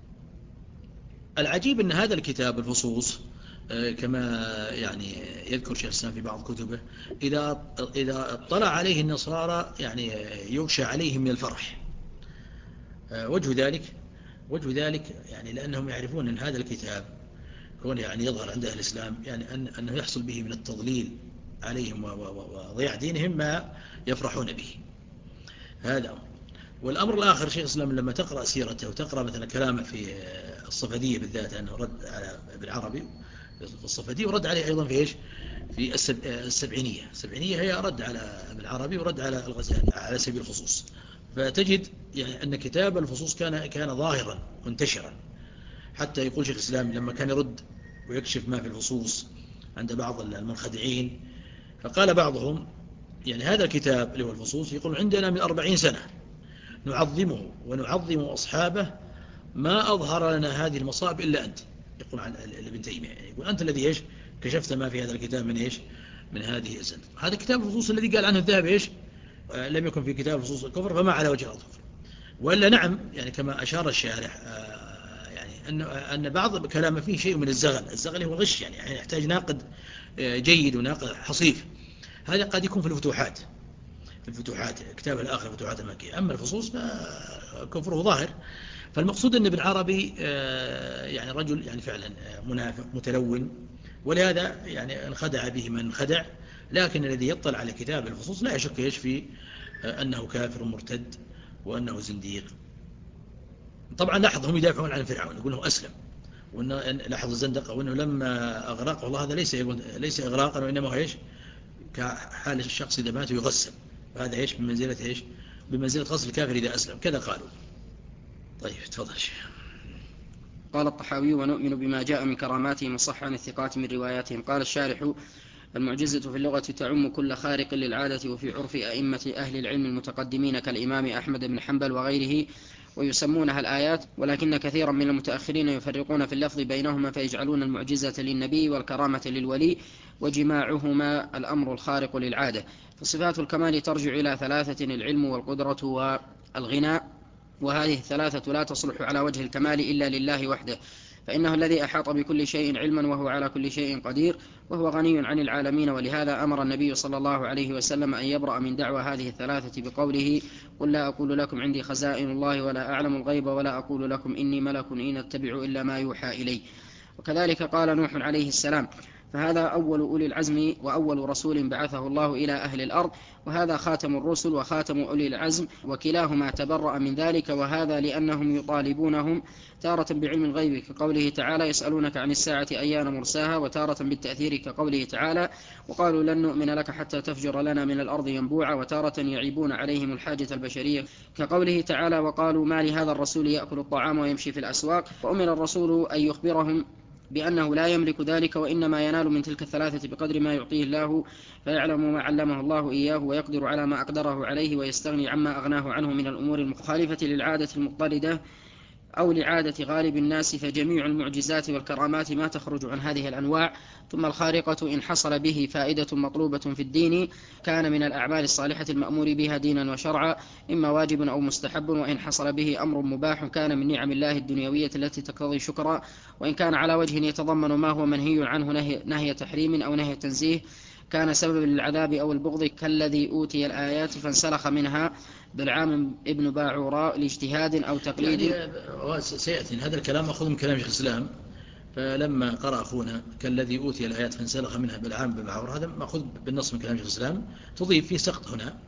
العجيب أن هذا الكتاب الفصوص كما يعني يذكر شيخ الإسلام في بعض كتبه، إذا إذا اطلع عليه النصارى يعني يغشى عليهم من الفرح. وجه ذلك وجه ذلك يعني لأنهم يعرفون أن هذا الكتاب كون يعني يظهر عند أهل الإسلام يعني أن أنه يحصل به من التضليل عليهم وضياع دينهم ما يفرحون به. هذا أمر. والأمر الآخر، شيخ الإسلام لما تقرأ سيرته وتقرأ مثلا كلامه في الصفدية بالذات، أنه رد على ابن عربي في الصفدية، ورد عليه أيضا في إيش؟ في السبعينية. السبعينية هي رد على ابن عربي ورد على الغزالي على سبيل الخصوص. فتجد يعني أن كتاب الفصوص كان كان ظاهرا منتشرا، حتى يقول شيخ الإسلام لما كان يرد ويكشف ما في الفصوص عند بعض المنخدعين، فقال بعضهم يعني هذا الكتاب اللي هو الفصوص يقول عندنا من أربعين سنة نعظمه ونعظم أصحابه ما أظهر لنا هذه المصائب إلا أنت، يقول عن ابن تيمية، يعني يقول أنت الذي إيش كشفت ما في هذا الكتاب من إيش من هذه الزندقة. هذا كتاب الفصوص الذي قال عنه الذهبي إيش آه لم يكن في كتاب فصوص الكفر فما على وجه الكفر. وإلا نعم، يعني كما أشار الشارح آه يعني أن أن بعض كلامه فيه شيء من الزغل. الزغل هو غش، يعني, يعني يحتاج ناقد آه جيد وناقد حصيف. هذا قد يكون في الفتوحات، في الفتوحات كتاب الآخر فتوحات المكية. أما الفصوص فكفره ظاهر. فالمقصود أن ابن عربي يعني رجل يعني فعلا منافق متلون، ولهذا يعني انخدع به من خدع. لكن الذي يطلع على كتاب الفصوص لا يشك ايش في أنه كافر مرتد وأنه زنديق. طبعا لاحظ هم يدافعون عن فرعون، يقولون أسلم، وأن لاحظ الزندقة، وأنه لما أغرق والله هذا ليس ليس إغراقا، وإنما هو ايش كحال الشخص إذا مات يغسل، فهذا ايش بمنزلة ايش بمنزلة غسل الكافر إذا أسلم، كذا قالوا. طيب تفضل شيخ. قال الطحاوي: ونؤمن بما جاء من كراماتهم وصح عن الثقات من رواياتهم. قال الشارح: المعجزة في اللغة تعم كل خارق للعادة، وفي عرف أئمة أهل العلم المتقدمين كالإمام أحمد بن حنبل وغيره، ويسمونها الآيات، ولكن كثيرا من المتأخرين يفرقون في اللفظ بينهما فيجعلون المعجزة للنبي والكرامة للولي، وجماعهما الأمر الخارق للعادة. فصفات الكمال ترجع إلى ثلاثة: العلم والقدرة والغناء، وهذه الثلاثة لا تصلح على وجه الكمال إلا لله وحده، فإنه الذي أحاط بكل شيء علما وهو على كل شيء قدير، وهو غني عن العالمين. ولهذا أمر النبي صلى الله عليه وسلم أن يبرأ من دعوى هذه الثلاثة بقوله: قل لا أقول لكم عندي خزائن الله ولا أعلم الغيب ولا أقول لكم إني ملك إن أتبع إلا ما يوحى إلي. وكذلك قال نوح عليه السلام، فهذا أول أولي العزم وأول رسول بعثه الله إلى أهل الأرض، وهذا خاتم الرسل وخاتم أولي العزم، وكلاهما تبرأ من ذلك. وهذا لأنهم يطالبونهم تارة بعلم الغيب كقوله تعالى: يسألونك عن الساعة أيان مرساها، وتارة بالتأثير كقوله تعالى: وقالوا لن نؤمن لك حتى تفجر لنا من الأرض ينبوعا، وتارة يعيبون عليهم الحاجة البشرية كقوله تعالى: وقالوا ما لهذا الرسول يأكل الطعام ويمشي في الأسواق. وأمر الرسول أن يخبرهم بأنه لا يملك ذلك، وإنما ينال من تلك الثلاثة بقدر ما يعطيه الله، فيعلم ما علمه الله إياه، ويقدر على ما أقدره عليه، ويستغني عما أغناه عنه من الأمور المخالفة للعادة المضطردة أو لعادة غالب الناس. فجميع المعجزات والكرامات ما تخرج عن هذه الأنواع. ثم الخارقة إن حصل به فائدة مطلوبة في الدين كان من الأعمال الصالحة المأمور بها دينا وشرعا، إما واجب أو مستحب. وإن حصل به أمر مباح كان من نعم الله الدنيوية التي تقتضي شكرا. وإن كان على وجه يتضمن ما هو منهي عنه نهي, نهي تحريم أو نهي تنزيه كان سبب للعذاب أو البغض، كالذي أوتي الآيات فانسلخ منها بالعام ابن باعوراء لاجتهاد أو تقليد. يعني سيأتي هذا الكلام أخذ من كلام شيخ الإسلام، فلما قرأ أخونا كالذي أوتي الآيات فانسلخ منها بالعام ابن باعوراء، هذا مأخذ بالنص من كلام شيخ الإسلام، تضيف فيه سقط هنا.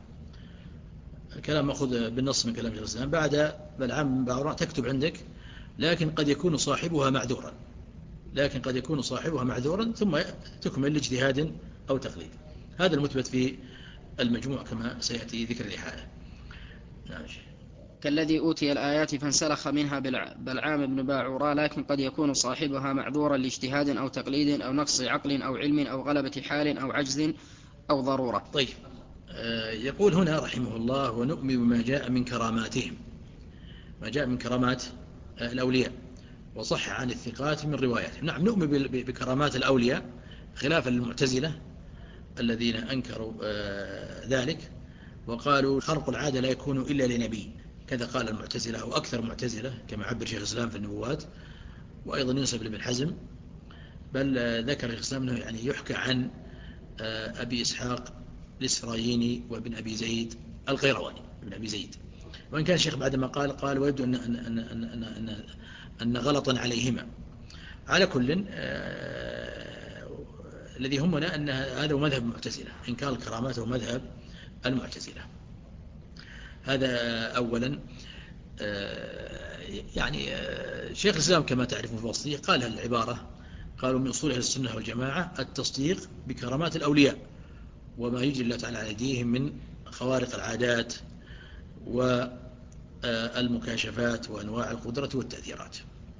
الكلام مأخذ بالنص من كلام شيخ الإسلام. بعد بالعام ابن باعوراء تكتب عندك لكن قد يكون صاحبها معذورا، لكن قد يكون صاحبها معذورا ثم تكمل لاجتهاد أو تقليد. هذا المثبت في المجموع كما سيأتي ذكر الإحالة. نعم. كالذي أوتي الآيات فانسلخ منها بالعام ابن باعوراء، لكن قد يكون صاحبها معذورا لاجتهاد أو تقليد أو نقص عقل أو علم أو غلبة حال أو عجز أو ضرورة. طيب، يقول هنا رحمه الله: ونؤمن بما جاء من كراماتهم، ما جاء من كرامات الأولياء وصح عن الثقات من رواياتهم. نعم، نؤمن بكرامات الأولياء خلافا للمعتزلة الذين أنكروا ذلك وقالوا خرق العادة لا يكون إلا لنبي، كذا قال المعتزلة وأكثر معتزلة كما عبر شيخ الإسلام في النبوات، وأيضا ينسب لابن حزم. بل ذكر شيخ الإسلام أنه يعني يحكى عن أبي إسحاق الإسرائيلي وابن أبي زيد القيرواني ابن أبي زيد، وإن كان الشيخ بعدما قال قال ويبدو أن, أن, أن, أن, أن, أن غلطا عليهما. على كل الذي همنا أن هذا هو مذهب المعتزلة، إنكار الكرامات هو مذهب المعتزلة. هذا أولا. يعني شيخ الإسلام كما تعرفون في وصيه قال العبارة، قالوا من أصول أهل السنة والجماعة التصديق بكرامات الأولياء وما يجري الله تعالى على أيديهم من خوارق العادات والمكاشفات وأنواع القدرة والتأثيرات.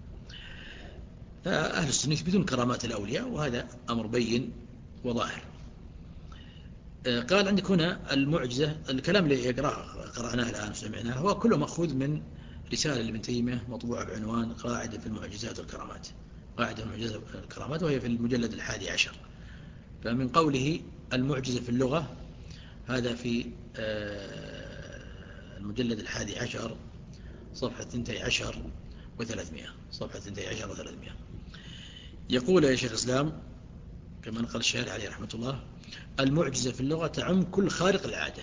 فأهل السنة يثبتون كرامات الأولياء، وهذا أمر بين وظاهر. قال عندك هنا المعجزة، الكلام اللي يقرأه قرأناه الآن سمعناه هو كله مأخوذ من رسالة لابن تيمية مطبوعة بعنوان قاعدة في المعجزات والكرامات، قاعدة في المعجزات والكرامات، وهي في المجلد الحادي عشر. فمن قوله المعجزة في اللغة، هذا في المجلد الحادي عشر صفحة اثنتي عشر وثلاثمائة، صفحة اثنتي عشر وثلاثمائة. يقول يا شيخ الإسلام كما نقل الشارع عليه رحمة الله: المعجزة في اللغة تعم كل خارق العادة.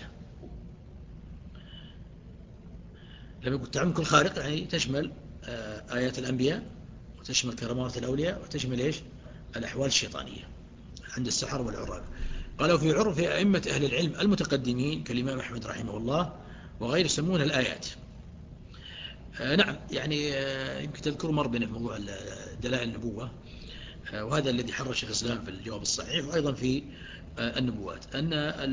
لما يقول تعم كل خارق يعني تشمل آيات الأنبياء، وتشمل كرامات الأولياء، وتشمل إيش؟ الأحوال الشيطانية عند السحر والعراب. قالوا في عرف أئمة أهل العلم المتقدمين كالإمام أحمد رحمه الله وغير يسمون الآيات. آه نعم، يعني آه يمكن تذكر مر بنا في موضوع دلائل النبوة، آه وهذا الذي حرر شيخ الإسلام في الجواب الصحيح، وأيضا في آه النبوات، أن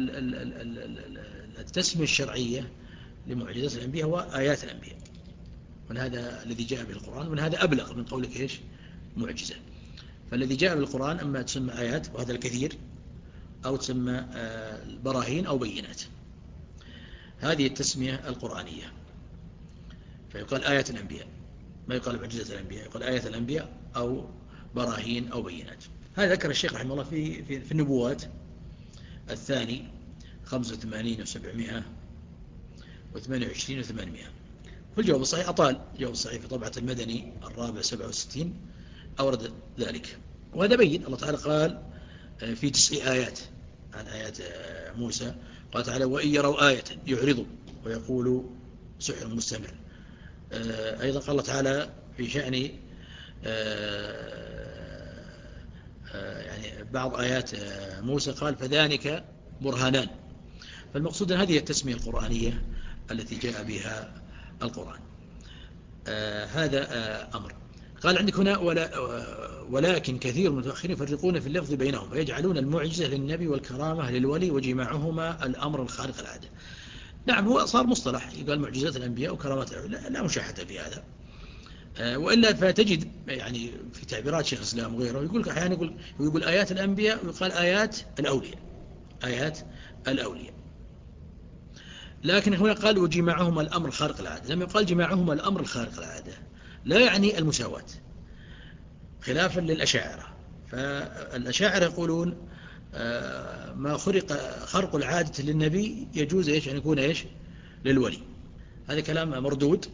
التسمية الشرعية لمعجزات الأنبياء هو آيات الأنبياء، من هذا الذي جاء به القرآن، ومن هذا أبلغ من قولك إيش؟ معجزة. فالذي جاء بالقرآن أما تسمى آيات، وهذا الكثير، أو تسمى براهين أو بينات. هذه التسمية القرآنية، فيقال آيات الأنبياء، ما يقال معجزة الأنبياء، يقال آيات الأنبياء أو براهين أو بينات. هذا ذكر الشيخ رحمه الله في, في, في النبوات الثاني خمسة وثمانين وسبعمائة وثمانية وعشرين وثمانمائة. في الجواب الصحيح أطال، الجواب الصحيح في طبعة المدني الرابع سبعة وستين أورد ذلك. وهذا بين الله تعالى قال في تسع آيات عن آيات موسى، قال تعالى: وإن يروا آية يعرضوا ويقولوا سحر مستمر. أيضا قال الله تعالى في شأن يعني بعض آيات موسى قال: فذلك برهانان. فالمقصود أن هذه التسمية القرآنية التي جاء بها القرآن. هذا أمر. قال عندك هنا: ولا ولكن كثير من المتأخرين يفرقون في اللفظ بينهم فيجعلون المعجزة للنبي والكرامة للولي، وجماعهما الأمر الخارق العادة. نعم، هو صار مصطلح يقال معجزات الأنبياء وكرامات الأولياء، لا مشاحة في هذا. وإلا فتجد يعني في تعبيرات شيخ الإسلام وغيره يقول أحيانا يقول, يقول آيات الأنبياء ويقال آيات الأولياء، آيات الأولياء. لكن هنا قال وجماعهما الأمر الخارق العادة. لما يقال جماعهما الأمر الخارق العادة لا يعني المساواة، خلافا للأشاعرة. فالأشاعرة يقولون ما خرق خرق العادة للنبي يجوز إيش أن يكون إيش للولي. هذا كلام مردود.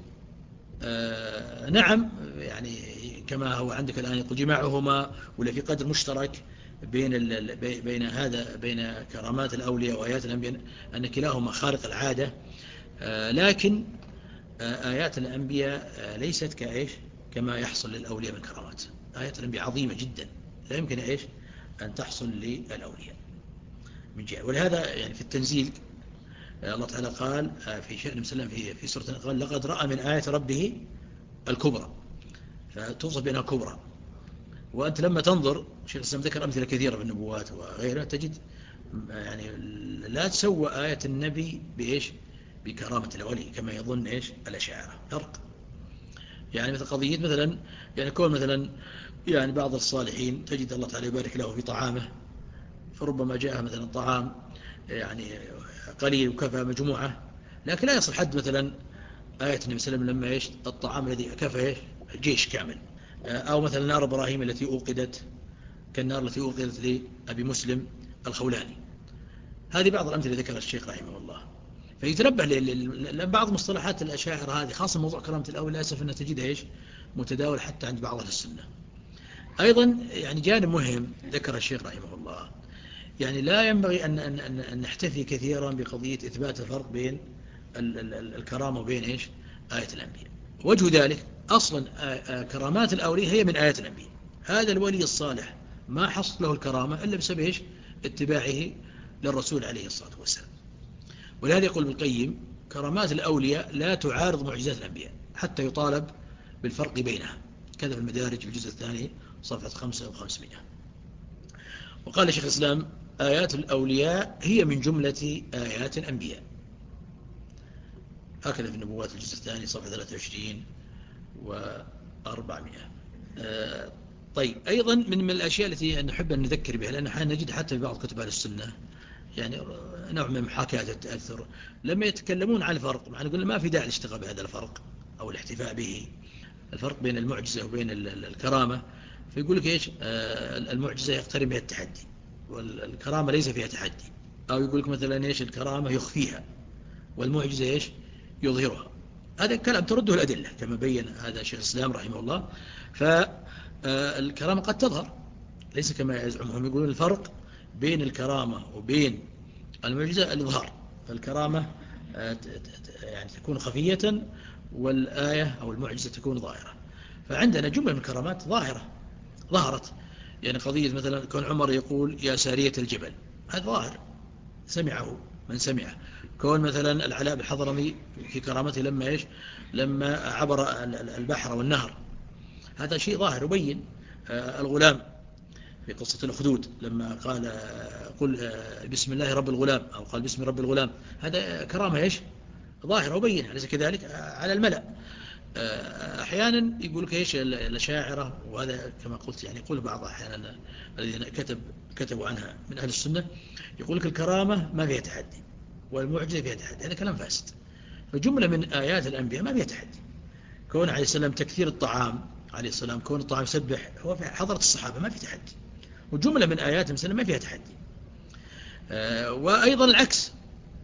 نعم، يعني كما هو عندك الآن يقول جماعهما، ولا في قدر مشترك بين بين هذا بين كرامات الأولياء وآيات الأنبياء أن كلاهما خارق العادة. لكن آيات الأنبياء ليست كإيش كما يحصل للأولياء من كرامات. آيات الأنبياء عظيمة جدا، لا يمكن إيش أن تحصل للأولياء من جهة. ولهذا يعني في التنزيل الله تعالى قال في شأن مسلم في في سورة قال: لقد رأى من آيات ربه الكبرى، فتوصف بأنها كبرى. وأنت لما تنظر شيخ الإسلام ذكر أمثلة كثيرة في النبوات وغيرها، تجد يعني لا تسوى آية النبي بإيش بكرامة الولي كما يظن إيش الأشاعرة. فرق. يعني مثل قضية مثلا يعني كون مثلا يعني بعض الصالحين تجد الله تعالى يبارك له في طعامه، فربما جاء مثلا طعام يعني قليل وكفى مجموعة، لكن لا يصل حد مثلا آية النبي صلى الله عليه وسلم لما إيش الطعام الذي كفى إيش جيش كامل. أو مثلا نار إبراهيم التي أوقدت كالنار التي أوقدت لأبي مسلم الخولاني. هذه بعض الأمثلة ذكر الشيخ رحمه الله. فيتنبه لبعض مصطلحات الأشاعرة هذه، خاصة موضوع كرامة الأول، للأسف أنها تجدها إيش متداول حتى عند بعض أهل السنة. أيضا يعني جانب مهم ذكر الشيخ رحمه الله، يعني لا ينبغي أن, أن, أن, أن نحتفي كثيرا بقضية إثبات الفرق بين ال ال الكرامة وبين إيش آية الأنبياء. وجه ذلك أصلا كرامات الأولياء هي من آيات الأنبياء. هذا الولي الصالح ما حصل له الكرامة إلا بسبب إيش اتباعه للرسول عليه الصلاة والسلام. ولهذا يقول ابن القيم: كرامات الأولياء لا تعارض معجزات الأنبياء حتى يطالب بالفرق بينها. كذا في المدارج في الجزء الثاني صفحة خمسة وخمسمائة. وقال شيخ الإسلام: آيات الأولياء هي من جملة آيات الأنبياء. هكذا في النبوات الجزء الثاني صفحة ثلاثة وعشرين وأربعمائة. آه طيب، أيضا من, من الأشياء التي نحب أن نذكر بها، لأن حين نجد حتى في بعض كتب أهل السنة يعني نوع من محاكاة التأثر لما يتكلمون عن الفرق، مع نقول ما في داعي للاشتغال بهذا الفرق أو الاحتفاء به. الفرق بين المعجزة وبين الكرامة، فيقول لك إيش المعجزة يقترن بها التحدي والكرامة ليس فيها تحدي. أو يقول لك مثلا إيش الكرامة يخفيها والمعجزة إيش يظهرها. هذا الكلام ترده الأدلة كما بين هذا شيخ الإسلام رحمه الله. فالكرامة قد تظهر ليس كما يزعمهم، يقولون الفرق بين الكرامة وبين المعجزة الإظهار. فالكرامة يعني تكون خفية والآية أو المعجزة تكون ظاهرة. فعندنا جملة من الكرامات ظاهرة ظهرت، يعني قضية مثلا كون عمر يقول يا سارية الجبل، هذا ظاهر سمعه من سمعه. كون مثلا العلاء بالحضرمي في كرامته لما إيش لما عبر البحر والنهر، هذا شيء ظاهر يبين. الغلام في قصة الأخدود لما قال قل بسم الله رب الغلام أو قال بسم رب الغلام، هذا كرامة إيش ظاهرة وبين، أليس كذلك على الملأ. أحيانا يقول لك إيش الأشاعرة، وهذا كما قلت يعني يقول بعض أحيانا الذين كتب كتبوا عنها من أهل السنة، يقول لك الكرامة ما فيها تحدي والمعجزة فيها تحدي، هذا كلام فاسد. فجملة من آيات الأنبياء ما فيها تحدي. كون عليه السلام تكثير الطعام عليه السلام، كون الطعام يسبح هو في حضرة الصحابة ما في تحدي. وجملة من آيات مثلا ما فيها تحدي. وأيضا العكس،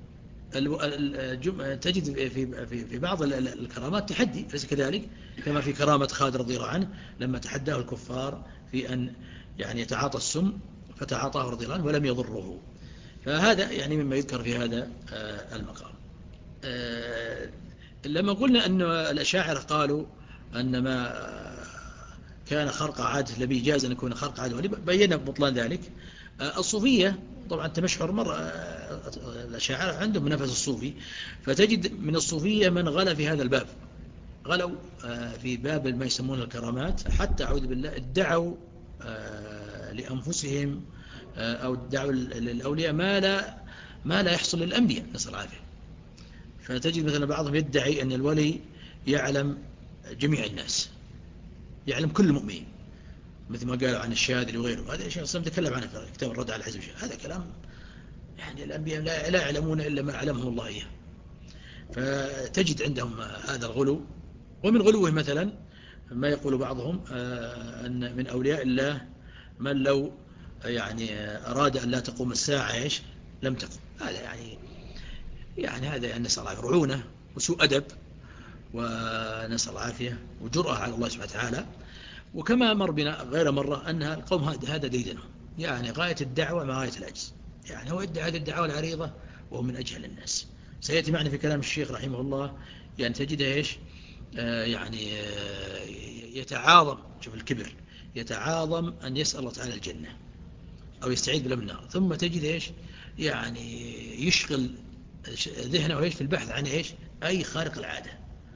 تجد في في بعض الكرامات تحدي، ليس كذلك؟ كما في كرامة خالد رضي الله عنه لما تحداه الكفار في أن يعني يتعاطى السم فتعاطاه رضي الله عنه ولم يضره. فهذا يعني مما يذكر في هذا المقام. لما قلنا أن الأشاعرة قالوا أن ما كان خرق عادة لبي جاز أن يكون خرق عادة ولي، بينا بطلان ذلك. الصوفية طبعا تمشحر مرة الأشاعرة عندهم نفس الصوفي، فتجد من الصوفية من غلا في هذا الباب، غلوا في باب ما يسمونه الكرامات، حتى أعوذ بالله ادعوا لأنفسهم أو ادعوا للأولياء ما لا ما لا يحصل للأنبياء، نسأل العافية. فتجد مثلا بعضهم يدعي أن الولي يعلم جميع الناس، يعلم كل المؤمنين، مثل ما قالوا عن الشاذلي وغيره. هذا الشيخ الإسلام تكلم عنه في كتاب الرد على حزب الشيخ. هذا كلام يعني الأنبياء لا, لا يعلمون إلا ما علمهم الله إياه. فتجد عندهم هذا الغلو. ومن غلوه مثلا ما يقول بعضهم أن من أولياء الله من لو يعني أراد أن لا تقوم الساعة إيش لم تقم. هذا يعني يعني هذا يعني نسأل الله رعونة وسوء أدب ونسأل العافية وجرأة على الله سبحانه وتعالى. وكما مر بنا غير مرة أن القوم هذا ديدنه، يعني غاية الدعوة مع غاية العجز. يعني هو يدعي هذه الدعوة العريضة وهو من أجهل الناس. سيأتي معنا في كلام الشيخ رحمه الله يعني تجد إيش آه يعني آه يتعاظم، شوف الكبر، يتعاظم أن يسأل الله تعالى الجنة أو يستعيذ بالله من النار، ثم تجد إيش يعني يشغل ذهنه إيش في البحث عن إيش أي خارق العادة.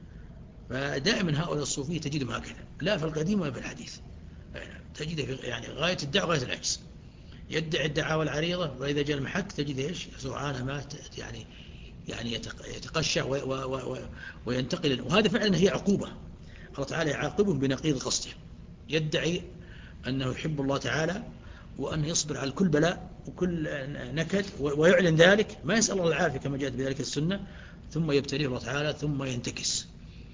فدائما هؤلاء الصوفية تجدهم هكذا، لا في القديم ولا في الحديث. تجد في يعني غاية الدعوة غاية العجز، يدعي الدعاوى العريضة، وإذا جاء المحك تجد إيش سرعان ما يعني يعني يتقشع وينتقل. وهذا فعلا هي عقوبة، الله تعالى يعاقبه بنقيض قصده. يدعي أنه يحب الله تعالى وأنه يصبر على كل بلاء وكل نكد ويعلن ذلك، ما يسأل الله العافية كما جاءت بذلك السنة، ثم يبتليه الله تعالى ثم ينتكس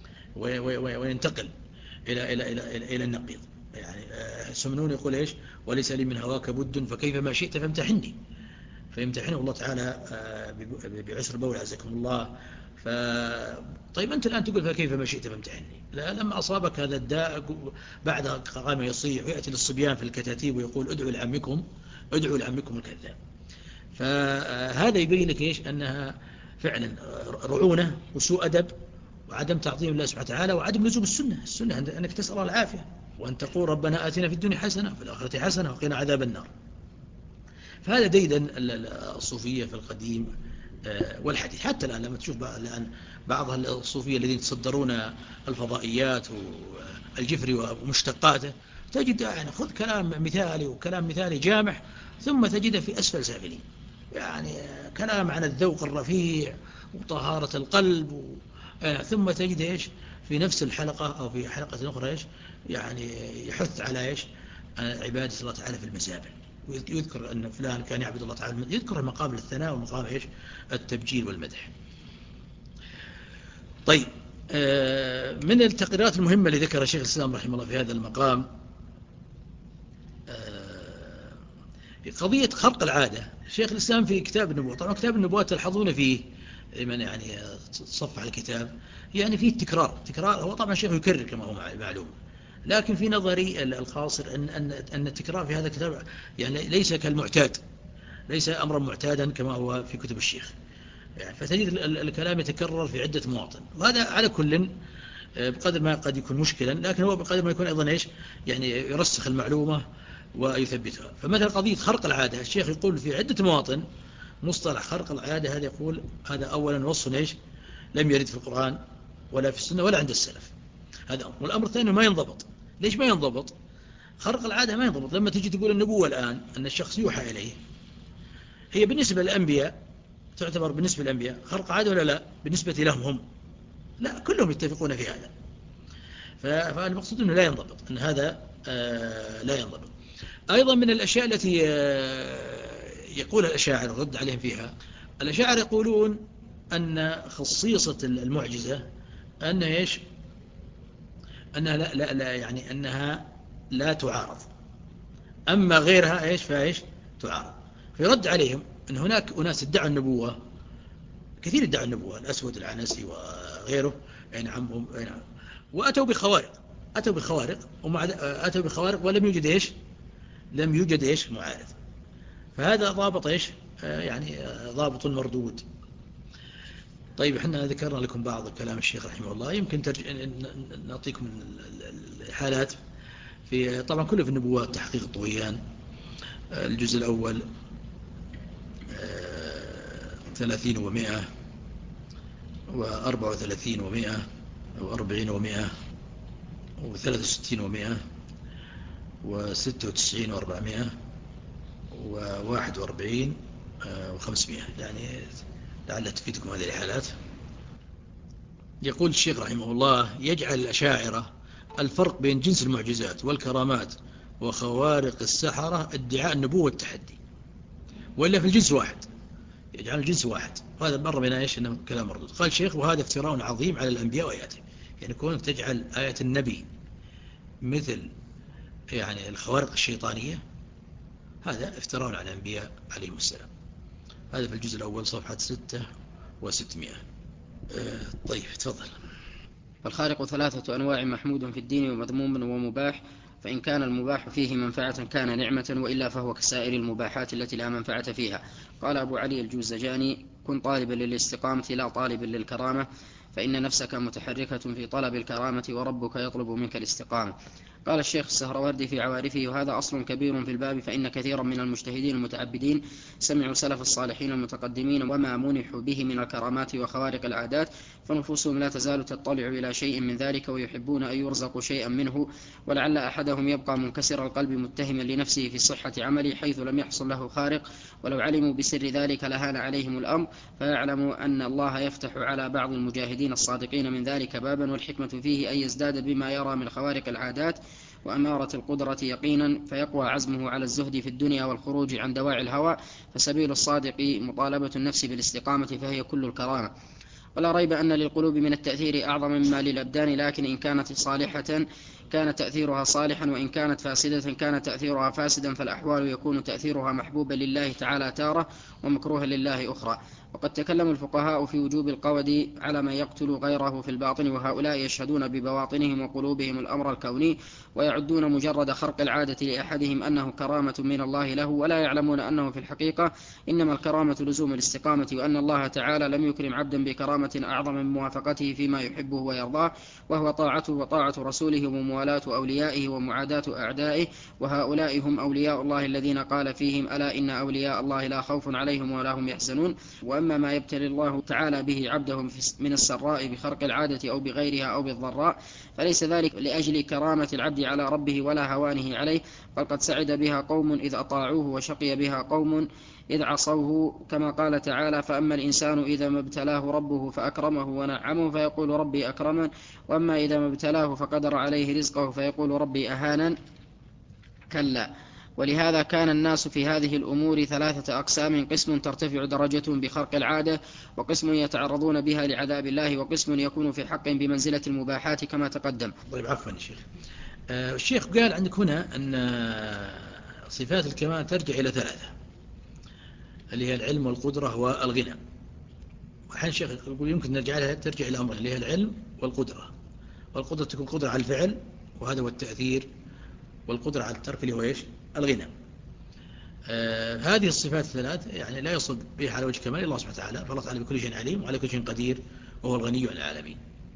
وينتقل إلى إلى إلى إلى, إلى النقيض. يعني سمنون يقول إيش وليس لي من هواك بد فكيف ما شئت فامتحني، فيمتحنه الله تعالى بعسر بول عزكم الله. ف... طيب أنت الآن تقول فكيف ما شئت فامتحني، لا لما أصابك هذا الداء بعدها قام يصيح ويأتي للصبيان في الكتاتيب ويقول ادعوا لعمكم ادعوا لعمكم الكذاب. فهذا يبين لك إيش أنها فعلا رعونة وسوء أدب وعدم تعظيم الله سبحانه وتعالى وعدم لزوم السنة. السنة أنك تسأل الله العافية وأن تقول ربنا آتنا في الدنيا حسنة وفي الآخرة حسنة وقنا عذاب النار. فهذا ديدا الصوفية في القديم والحديث. حتى الآن لما تشوف الآن بعض الصوفية الذين يتصدرون الفضائيات والجفري ومشتقاته، تجد يعني خذ كلام مثالي وكلام مثالي جامح ثم تجده في أسفل سافلين، يعني كلام عن الذوق الرفيع وطهارة القلب و... ثم تجد إيش في نفس الحلقة أو في حلقة أخرى إيش يعني يحث على إيش عبادة الله تعالى في المسابل، ويذكر أن فلان كان يعبد الله تعالى، يذكر مقابل الثناء ومقابل إيش التبجيل والمدح. طيب من التقريرات المهمة اللي ذكرها شيخ الإسلام رحمه الله في هذا المقام قضية خرق العادة. شيخ الإسلام في كتاب النبوة، طبعا كتاب النبوة تلحظون فيه من يعني صفح الكتاب يعني فيه التكرار تكرار هو طبعا شيخ يكرر كما هو معلوم، لكن في نظري الخاصر أن, أن, أن التكرار في هذا الكتاب يعني ليس كالمعتاد، ليس أمرا معتادا كما هو في كتب الشيخ، يعني فتجد الكلام يتكرر في عدة مواطن، وهذا على كل بقدر ما قد يكون مشكلا، لكن هو بقدر ما يكون أيضا إيش يعني يرسخ المعلومة ويثبتها. فمثلا قضية خرق العادة الشيخ يقول في عدة مواطن مصطلح خرق العادة، هذا يقول هذا أولا وصف إيش لم يرد في القرآن ولا في السنة ولا عند السلف، هذا أمر. والأمر الثاني ما ينضبط. ليش ما ينضبط؟ خرق العادة ما ينضبط. لما تيجي تقول النبوة الآن أن الشخص يوحى إليه، هي بالنسبة للأنبياء تعتبر بالنسبة للأنبياء خرق عادة ولا لا؟ بالنسبة لهم هم لا، كلهم يتفقون في هذا. فالمقصود أنه لا ينضبط، أن هذا آه لا ينضبط. أيضا من الأشياء التي آه يقول الأشاعرة رد عليهم فيها، الأشاعرة يقولون أن خصيصة المعجزة أن إيش أنها لا, لا, لا يعني أنها لا تعارض، أما غيرها إيش فإيش تعارض. فيرد عليهم أن هناك أناس ادعوا النبوة، كثير ادعوا النبوة، الأسود العنسي وغيره يعني عمهم يعني، وأتوا بخوارق أتوا بخوارق ومع أتوا بخوارق ولم يوجد إيش لم يوجد إيش معارض. فهذا ضابط إيش يعني ضابط مردود. طيب احنا ذكرنا لكم بعض كلام الشيخ رحمه الله، يمكن ترج... نعطيكم الحالات في طبعا كله في النبوات. تحقيق الطغيان الجزء الأول ثلاثين ومائة وأربعة وثلاثين ومائة وأربعين ومائة وثلاثة وستين ومائة وستة وتسعين وأربعمائة وواحد وأربعين وخمسمائة، يعني لعل تفيدكم هذه الحالات. يقول الشيخ رحمه الله يجعل الأشاعرة الفرق بين جنس المعجزات والكرامات وخوارق السحرة ادعاء النبوة والتحدي، وإلا في الجنس واحد، يجعل الجنس واحد. وهذا مرة بنا إيش إنه كلام مردود. قال الشيخ وهذا افتراء عظيم على الأنبياء وآياتهم، يعني كونك تجعل آية النبي مثل يعني الخوارق الشيطانية، هذا افتراء على الأنبياء عليهم السلام. هذا في الجزء الأول صفحة ستة وستمائة. أه طيب تفضل. فالخارق ثلاثة أنواع: محمود في الدين ومذموم ومباح، فإن كان المباح فيه منفعة كان نعمة، وإلا فهو كسائر المباحات التي لا منفعة فيها. قال أبو علي الجوزجاني: كن طالبا للاستقامة لا طالبا للكرامة، فإن نفسك متحركة في طلب الكرامة وربك يطلب منك الاستقامة. قال الشيخ السهروردي في عوارفه: وهذا أصل كبير في الباب، فإن كثيرا من المجتهدين المتعبدين سمعوا سلف الصالحين المتقدمين وما منحوا به من الكرامات وخوارق العادات، فنفوسهم لا تزال تطلع إلى شيء من ذلك ويحبون أن يرزقوا شيئا منه، ولعل أحدهم يبقى منكسر القلب متهما لنفسه في صحة عمله حيث لم يحصل له خارق، ولو علموا بسر ذلك لهان عليهم الأمر، فيعلموا أن الله يفتح على بعض المجاهدين الصادقين من ذلك بابا، والحكمة فيه أن يزداد بما يرى من خوارق العادات وأمارة القدرة يقينا، فيقوى عزمه على الزهد في الدنيا والخروج عن دواعي الهوى. فسبيل الصادق مطالبة النفس بالاستقامة، فهي كل الكرامة. ولا ريب أن للقلوب من التأثير أعظم مما للأبدان، لكن إن كانت صالحة كان تأثيرها صالحا، وإن كانت فاسدة كان تأثيرها فاسدا، فالأحوال يكون تأثيرها محبوبا لله تعالى تارة ومكروها لله أخرى. وقد تكلم الفقهاء في وجوب القود على من يقتل غيره في الباطن، وهؤلاء يشهدون ببواطنهم وقلوبهم الأمر الكوني، ويعدون مجرد خرق العادة لأحدهم أنه كرامة من الله له، ولا يعلمون أنه في الحقيقة إنما الكرامة لزوم الاستقامة، وأن الله تعالى لم يكرم عبدا بكرامة أعظم من موافقته فيما يحبه ويرضاه، وهو طاعته وطاعة رسوله وموالاة أوليائه ومعاداة أعدائه، وهؤلاء هم أولياء الله الذين قال فيهم: ألا إن أولياء الله لا خوف عليهم ولا هم يحزنون. وأما ما يبتلي الله تعالى به عبده من السراء بخرق العادة أو بغيرها أو بالضراء، فليس ذلك لأجل كرامة العبد على ربه ولا هوانه عليه، بل قد سعد بها قوم إذ أطاعوه، وشقي بها قوم إذ عصوه، كما قال تعالى: فأما الإنسان إذا ما ابتلاه ربه فأكرمه ونعمه فيقول ربي أكرمن، وأما إذا ما ابتلاه فقدر عليه رزقه فيقول ربي أهانن. كلا. ولهذا كان الناس في هذه الأمور ثلاثة أقسام: قسم ترتفع درجتهم بخرق العادة، وقسم يتعرضون بها لعذاب الله، وقسم يكون في حق بمنزلة المباحات كما تقدم. طيب عفوا يا شيخ. آه الشيخ قال عندك هنا أن صفات الكمال ترجع إلى ثلاثة، اللي هي العلم والقدرة والغنى. وحين الشيخ يقول يمكن نرجع لها ترجع إلى أمرين، اللي هي العلم والقدرة. والقدرة تكون قدرة على الفعل وهذا هو التأثير، والقدرة على الترك اللي هو إيش؟ الغنى. آه هذه الصفات الثلاث يعني لا يصب بها على وجه كمال الله سبحانه وتعالى، فالله تعالى بكل شيء عليم وعلى كل شيء قدير وهو الغني عن العالمين.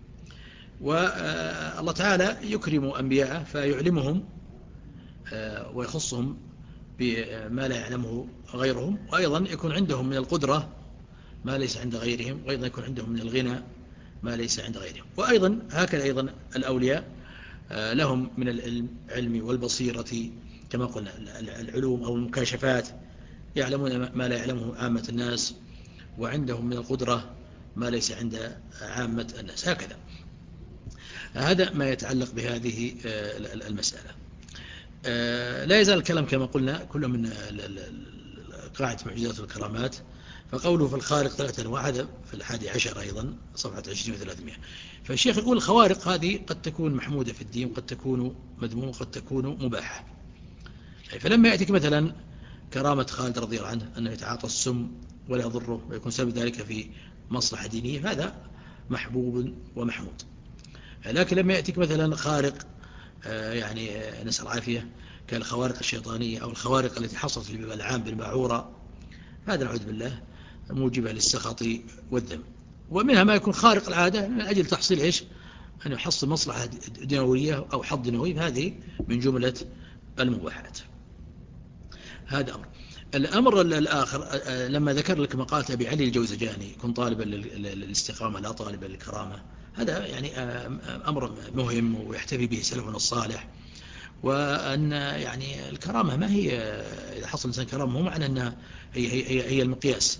والله تعالى يكرم أنبياءه فيعلمهم آه ويخصهم بما لا يعلمه غيرهم، وأيضا يكون عندهم من القدرة ما ليس عند غيرهم، وأيضا يكون عندهم من الغنى ما ليس عند غيرهم. وأيضا هكذا أيضا الأولياء لهم من العلم والبصيرة كما قلنا العلوم أو المكاشفات، يعلمون ما لا يعلمه عامة الناس، وعندهم من القدرة ما ليس عند عامة الناس. هكذا هذا ما يتعلق بهذه المسألة. لا يزال الكلام كما قلنا كله من قاعدة معجزات والكرامات. فقوله في الخارق ثلاثة أنواع، هذا في الحادي عشر أيضا صفحة عشرين وثلاثمائة. فالشيخ يقول الخوارق هذه قد تكون محمودة في الدين، وقد تكون مذمومة، وقد تكون مباحة. فلما يأتيك مثلا كرامة خالد رضي الله عنه أنه يتعاطى السم ولا يضره ويكون سبب ذلك في مصلحة دينية، هذا محبوب ومحمود. لكن لما يأتيك مثلا خارق يعني نسأل العافية كالخوارق الشيطانية أو الخوارق التي حصلت في العام بالباعورة، هذا نعوذ بالله موجبة للسخط والذم. ومنها ما يكون خارق العادة من أجل تحصيل إيش؟ أن يحصل مصلحة دنيوية أو حظ دنيوي، هذه من جملة المباحات. هذا أمر. الأمر الآخر لما ذكر لك مقالة أبي علي الجوزجاني كن طالبا للاستقامة لا طالبا للكرامة، هذا يعني أمر مهم ويحتفي به سلفنا الصالح. وأن يعني الكرامة ما هي إذا حصل إنسان كرامة مو معنى أنها هي, هي, هي المقياس.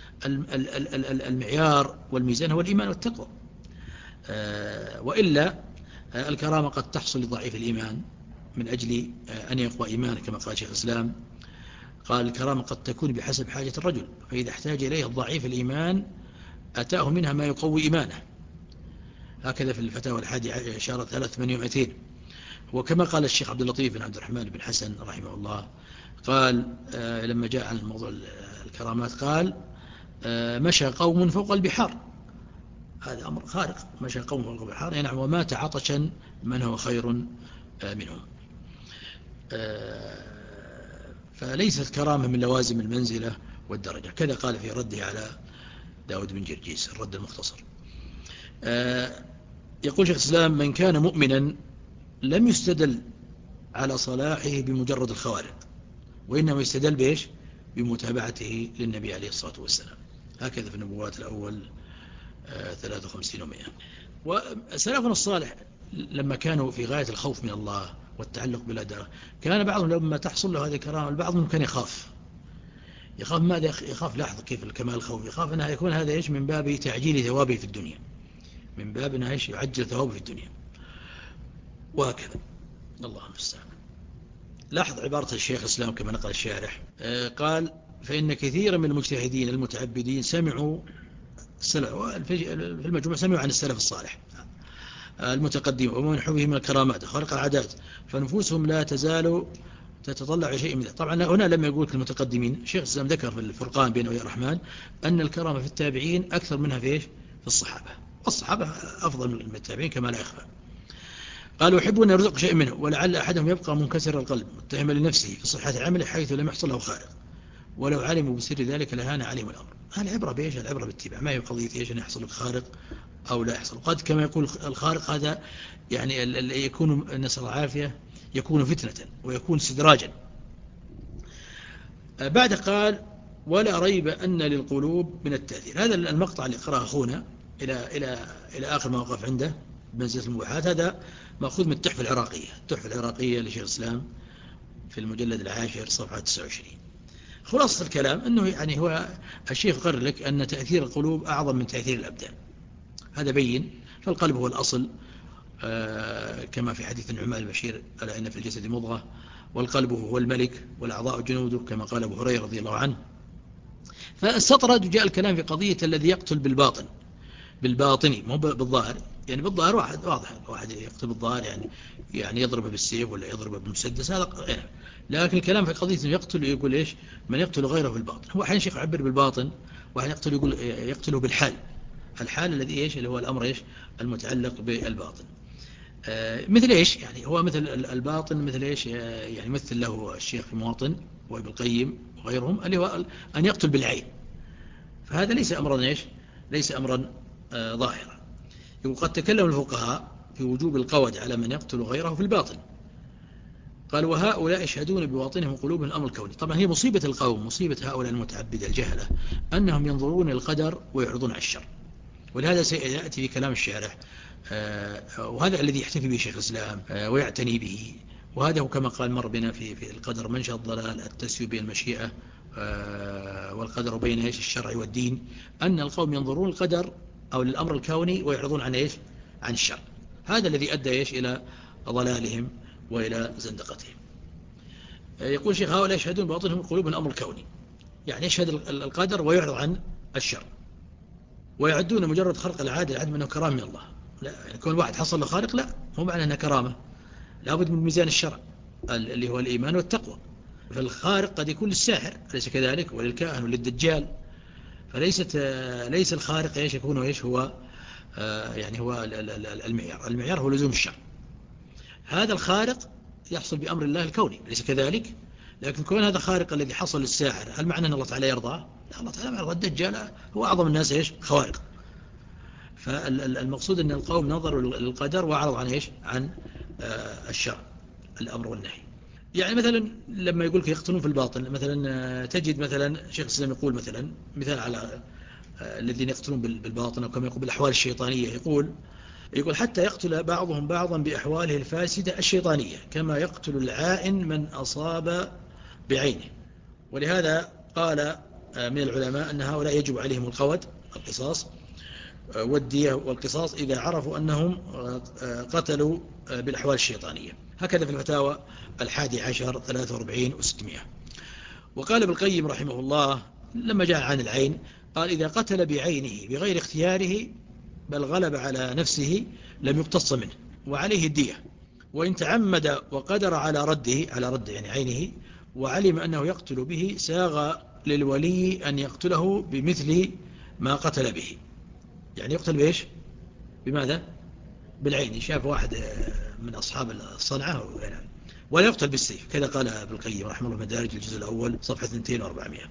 المعيار والميزان هو الإيمان والتقوى. وإلا الكرامة قد تحصل لضعيف الإيمان من أجل أن يقوى إيمانه، كما قال شيخ الإسلام قال الكرامة قد تكون بحسب حاجة الرجل، فإذا احتاج إليه الضعيف الإيمان أتاه منها ما يقوي إيمانه. هكذا في الفتاوى الحادي عشر ثلاث ثمانية ومئتين. وكما قال الشيخ عبد اللطيف بن عبد الرحمن بن حسن رحمه الله قال لما جاء عن موضوع الكرامات قال مشى قوم فوق البحار، هذا أمر خارق، مشى قوم فوق البحار ينعم ومات عطشا من هو خير منهم. فليست كرامة من لوازم المنزلة والدرجة، كذا قال في رده على داود بن جرجيس الرد المختصر. يقول شيخ الإسلام من كان مؤمنا لم يستدل على صلاحه بمجرد الخوارق، وإنما يستدل بإيش؟ بمتابعته للنبي عليه الصلاة والسلام. هكذا في النبوات الأول ثلاثة وخمسين ومئة. وسلفنا الصالح لما كانوا في غاية الخوف من الله والتعلق بالأداء، كان بعضهم لما تحصل له هذه الكرامة البعض منهم كان يخاف يخاف ماذا يخاف؟ لاحظ كيف الكمال الخوف، يخاف أنها يكون هذا إيش؟ من باب تعجيل ثوابه في الدنيا، من باب أنها إيش؟ يعجل ثوابه في الدنيا. وهكذا الله المستعان. لاحظ عبارة الشيخ الإسلام كما نقل الشارح قال فإن كثيرا من المجتهدين المتعبدين سمعوا في المجموع سمعوا عن السلف الصالح المتقدم ومن حوه من الكرامات خارق العادات، فنفوسهم لا تزال تتطلع شيء من ذلك. طبعا هنا لما يقول المتقدمين الشيخ الإسلام ذكر في الفرقان بين أولياء الرحمن أن الكرامة في التابعين أكثر منها في إيش؟ في الصحابة، والصحابة أفضل من التابعين كما لا يخفى. قالوا يحبون أن يرزق شيء منه، ولعل أحدهم يبقى منكسر القلب متهما لنفسه في صحة عمله حيث لم يحصل له خارق، ولو علموا بسر ذلك لهان عليهم الأمر. العبرة بإيش؟ العبرة بالاتباع، ما هي قضية إيش أن يحصل لك خارق أو لا يحصل. قد كما يقول الخارق هذا يعني يكون نسأل العافية يكون فتنة ويكون استدراجا. بعد قال ولا ريب أن للقلوب من التأثير. هذا المقطع اللي قرأه أخونا إلى إلى إلى آخر ما وقف عنده بمنزلة المباحات، هذا مأخوذ من التحفة العراقية، التحفة العراقية لشيخ الإسلام في المجلد العاشر صفحة تسعة وعشرين. خلاصة الكلام أنه يعني هو الشيخ قرر لك أن تأثير القلوب أعظم من تأثير الأبدان، هذا بين. فالقلب هو الأصل آه كما في حديث النعمان البشير ألا إن في الجسد مضغة والقلب هو الملك والأعضاء جنوده كما قال أبو هريرة رضي الله عنه. فاستطرد وجاء الكلام في قضية الذي يقتل بالباطن بالباطني مو بالظاهر. يعني بالظاهر واحد واضح واحد يقتل بالظاهر يعني يعني يضربه بالسيف ولا يضربه بالمسدس هذا يعني. لكن الكلام في قضية انه يقتل يقول ايش من يقتل غيره بالباطن. هو احيانا شيخ يعبر بالباطن واحيانا يقتل يقول يقتله بالحال. الحال الذي ايش اللي هو الامر ايش المتعلق بالباطن. آه مثل ايش يعني هو مثل الباطن مثل ايش يعني مثل له الشيخ في مواطن وابن القيم وغيرهم اللي هو ان يقتل بالعين. فهذا ليس امرا ايش ليس امرا آه ظاهرا. وقد تكلم الفقهاء في وجوب القود على من يقتل غيره في الباطن. قال وهؤلاء يشهدون بباطنهم وقلوبهم الأمر الكوني. طبعا هي مصيبة القوم مصيبة هؤلاء المتعبدة الجهلة أنهم ينظرون القدر ويعرضون على الشر. ولهذا سيأتي في كلام الشارح وهذا الذي يحتفي به شيخ الإسلام ويعتني به. وهذا هو كما قال مر بنا في في القدر منشأ الضلال التسوي بين المشيئة والقدر بين ايش الشرع والدين. أن القوم ينظرون القدر أو الأمر الكوني ويعرضون عن ايش عن الشر. هذا الذي أدى ايش إلى ضلالهم وإلى زندقتهم. يقول شيخ هؤلاء يشهدون بباطنهم قلوبهم الأمر الكوني. يعني يشهد القدر ويعرض عن الشر ويعدون مجرد خلق العادة العدم أنه كرامة من الله. لا يعني كون واحد حصل له خارق لا هو معنى أنها كرامة. لابد من ميزان الشرع اللي هو الإيمان والتقوى. فالخارق قد يكون للساحر أليس كذلك وللكاهن وللدجال. فليست ليس الخارق ايش يكون ايش هو يعني هو المعيار. المعيار هو لزوم الشرع. هذا الخارق يحصل بأمر الله الكوني أليس كذلك. لكن كون هذا خارق الذي حصل للساحر هل معنى أن الله تعالى يرضاه؟ لا الله تعالى يرضى. الدجال هو أعظم الناس ايش خوارق. فالمقصود أن القوم نظروا للقدر وأعرضوا عن ايش عن الشرع الأمر والنهي. يعني مثلا لما يقول لك يقتلون في الباطن مثلا تجد مثلا شيخ الإسلام يقول مثلا مثال على الذين يقتلون بالباطن أو كما يقول بالأحوال الشيطانية. يقول يقول حتى يقتل بعضهم بعضا بأحواله الفاسدة الشيطانية كما يقتل العائن من أصاب بعينه. ولهذا قال من العلماء أن هؤلاء يجب عليهم القود القصاص والدية والقصاص إذا عرفوا أنهم قتلوا بالأحوال الشيطانية. هكذا في الفتاوى الحادي عشر ثلاثة وأربعين وستمائة. وقال ابن القيم رحمه الله لما جاء عن العين قال إذا قتل بعينه بغير اختياره بل غلب على نفسه لم يقتص منه وعليه الدية. وإن تعمد وقدر على رده على رد يعني عينه وعلم أنه يقتل به ساغ للولي أن يقتله بمثل ما قتل به. يعني يقتل بإيش بماذا بالعين. شاف واحد من أصحاب الصنعة ولا يقتل بالسيف كذا قال ابن القيم رحمه الله مدارج الجزء الأول صفحة اثنين وأربعمائة.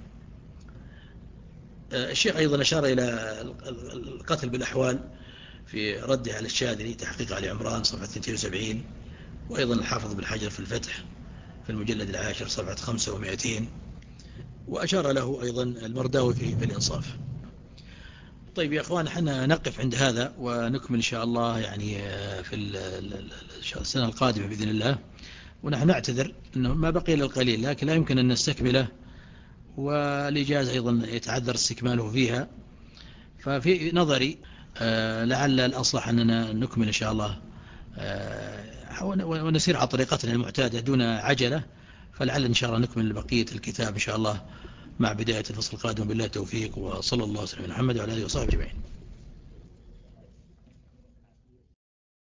الشيخ أيضا أشار إلى القتل بالأحوال في رده على الشاذلي تحقيق علي عمران صفحة اثنين وسبعين. وأيضا الحافظ بن حجر في الفتح في المجلد العاشر صفحة خمسة ومائتين. وأشار له أيضا المرداوي في, في الإنصاف. طيب يا أخوان حنا نقف عند هذا ونكمل إن شاء الله يعني في السنة القادمة بإذن الله. ونحن نعتذر أنه ما بقي للقليل لكن لا يمكن أن نستكمله والإجازة أيضا يتعذر استكماله فيها. ففي نظري لعل الأصلح أننا نكمل إن شاء الله ونسير على طريقتنا المعتادة دون عجلة. فلعل إن شاء الله نكمل بقية الكتاب إن شاء الله مع بداية الفصل القادم. بالله التوفيق وصلى الله وسلم على محمد وعلى آله وصحبه أجمعين.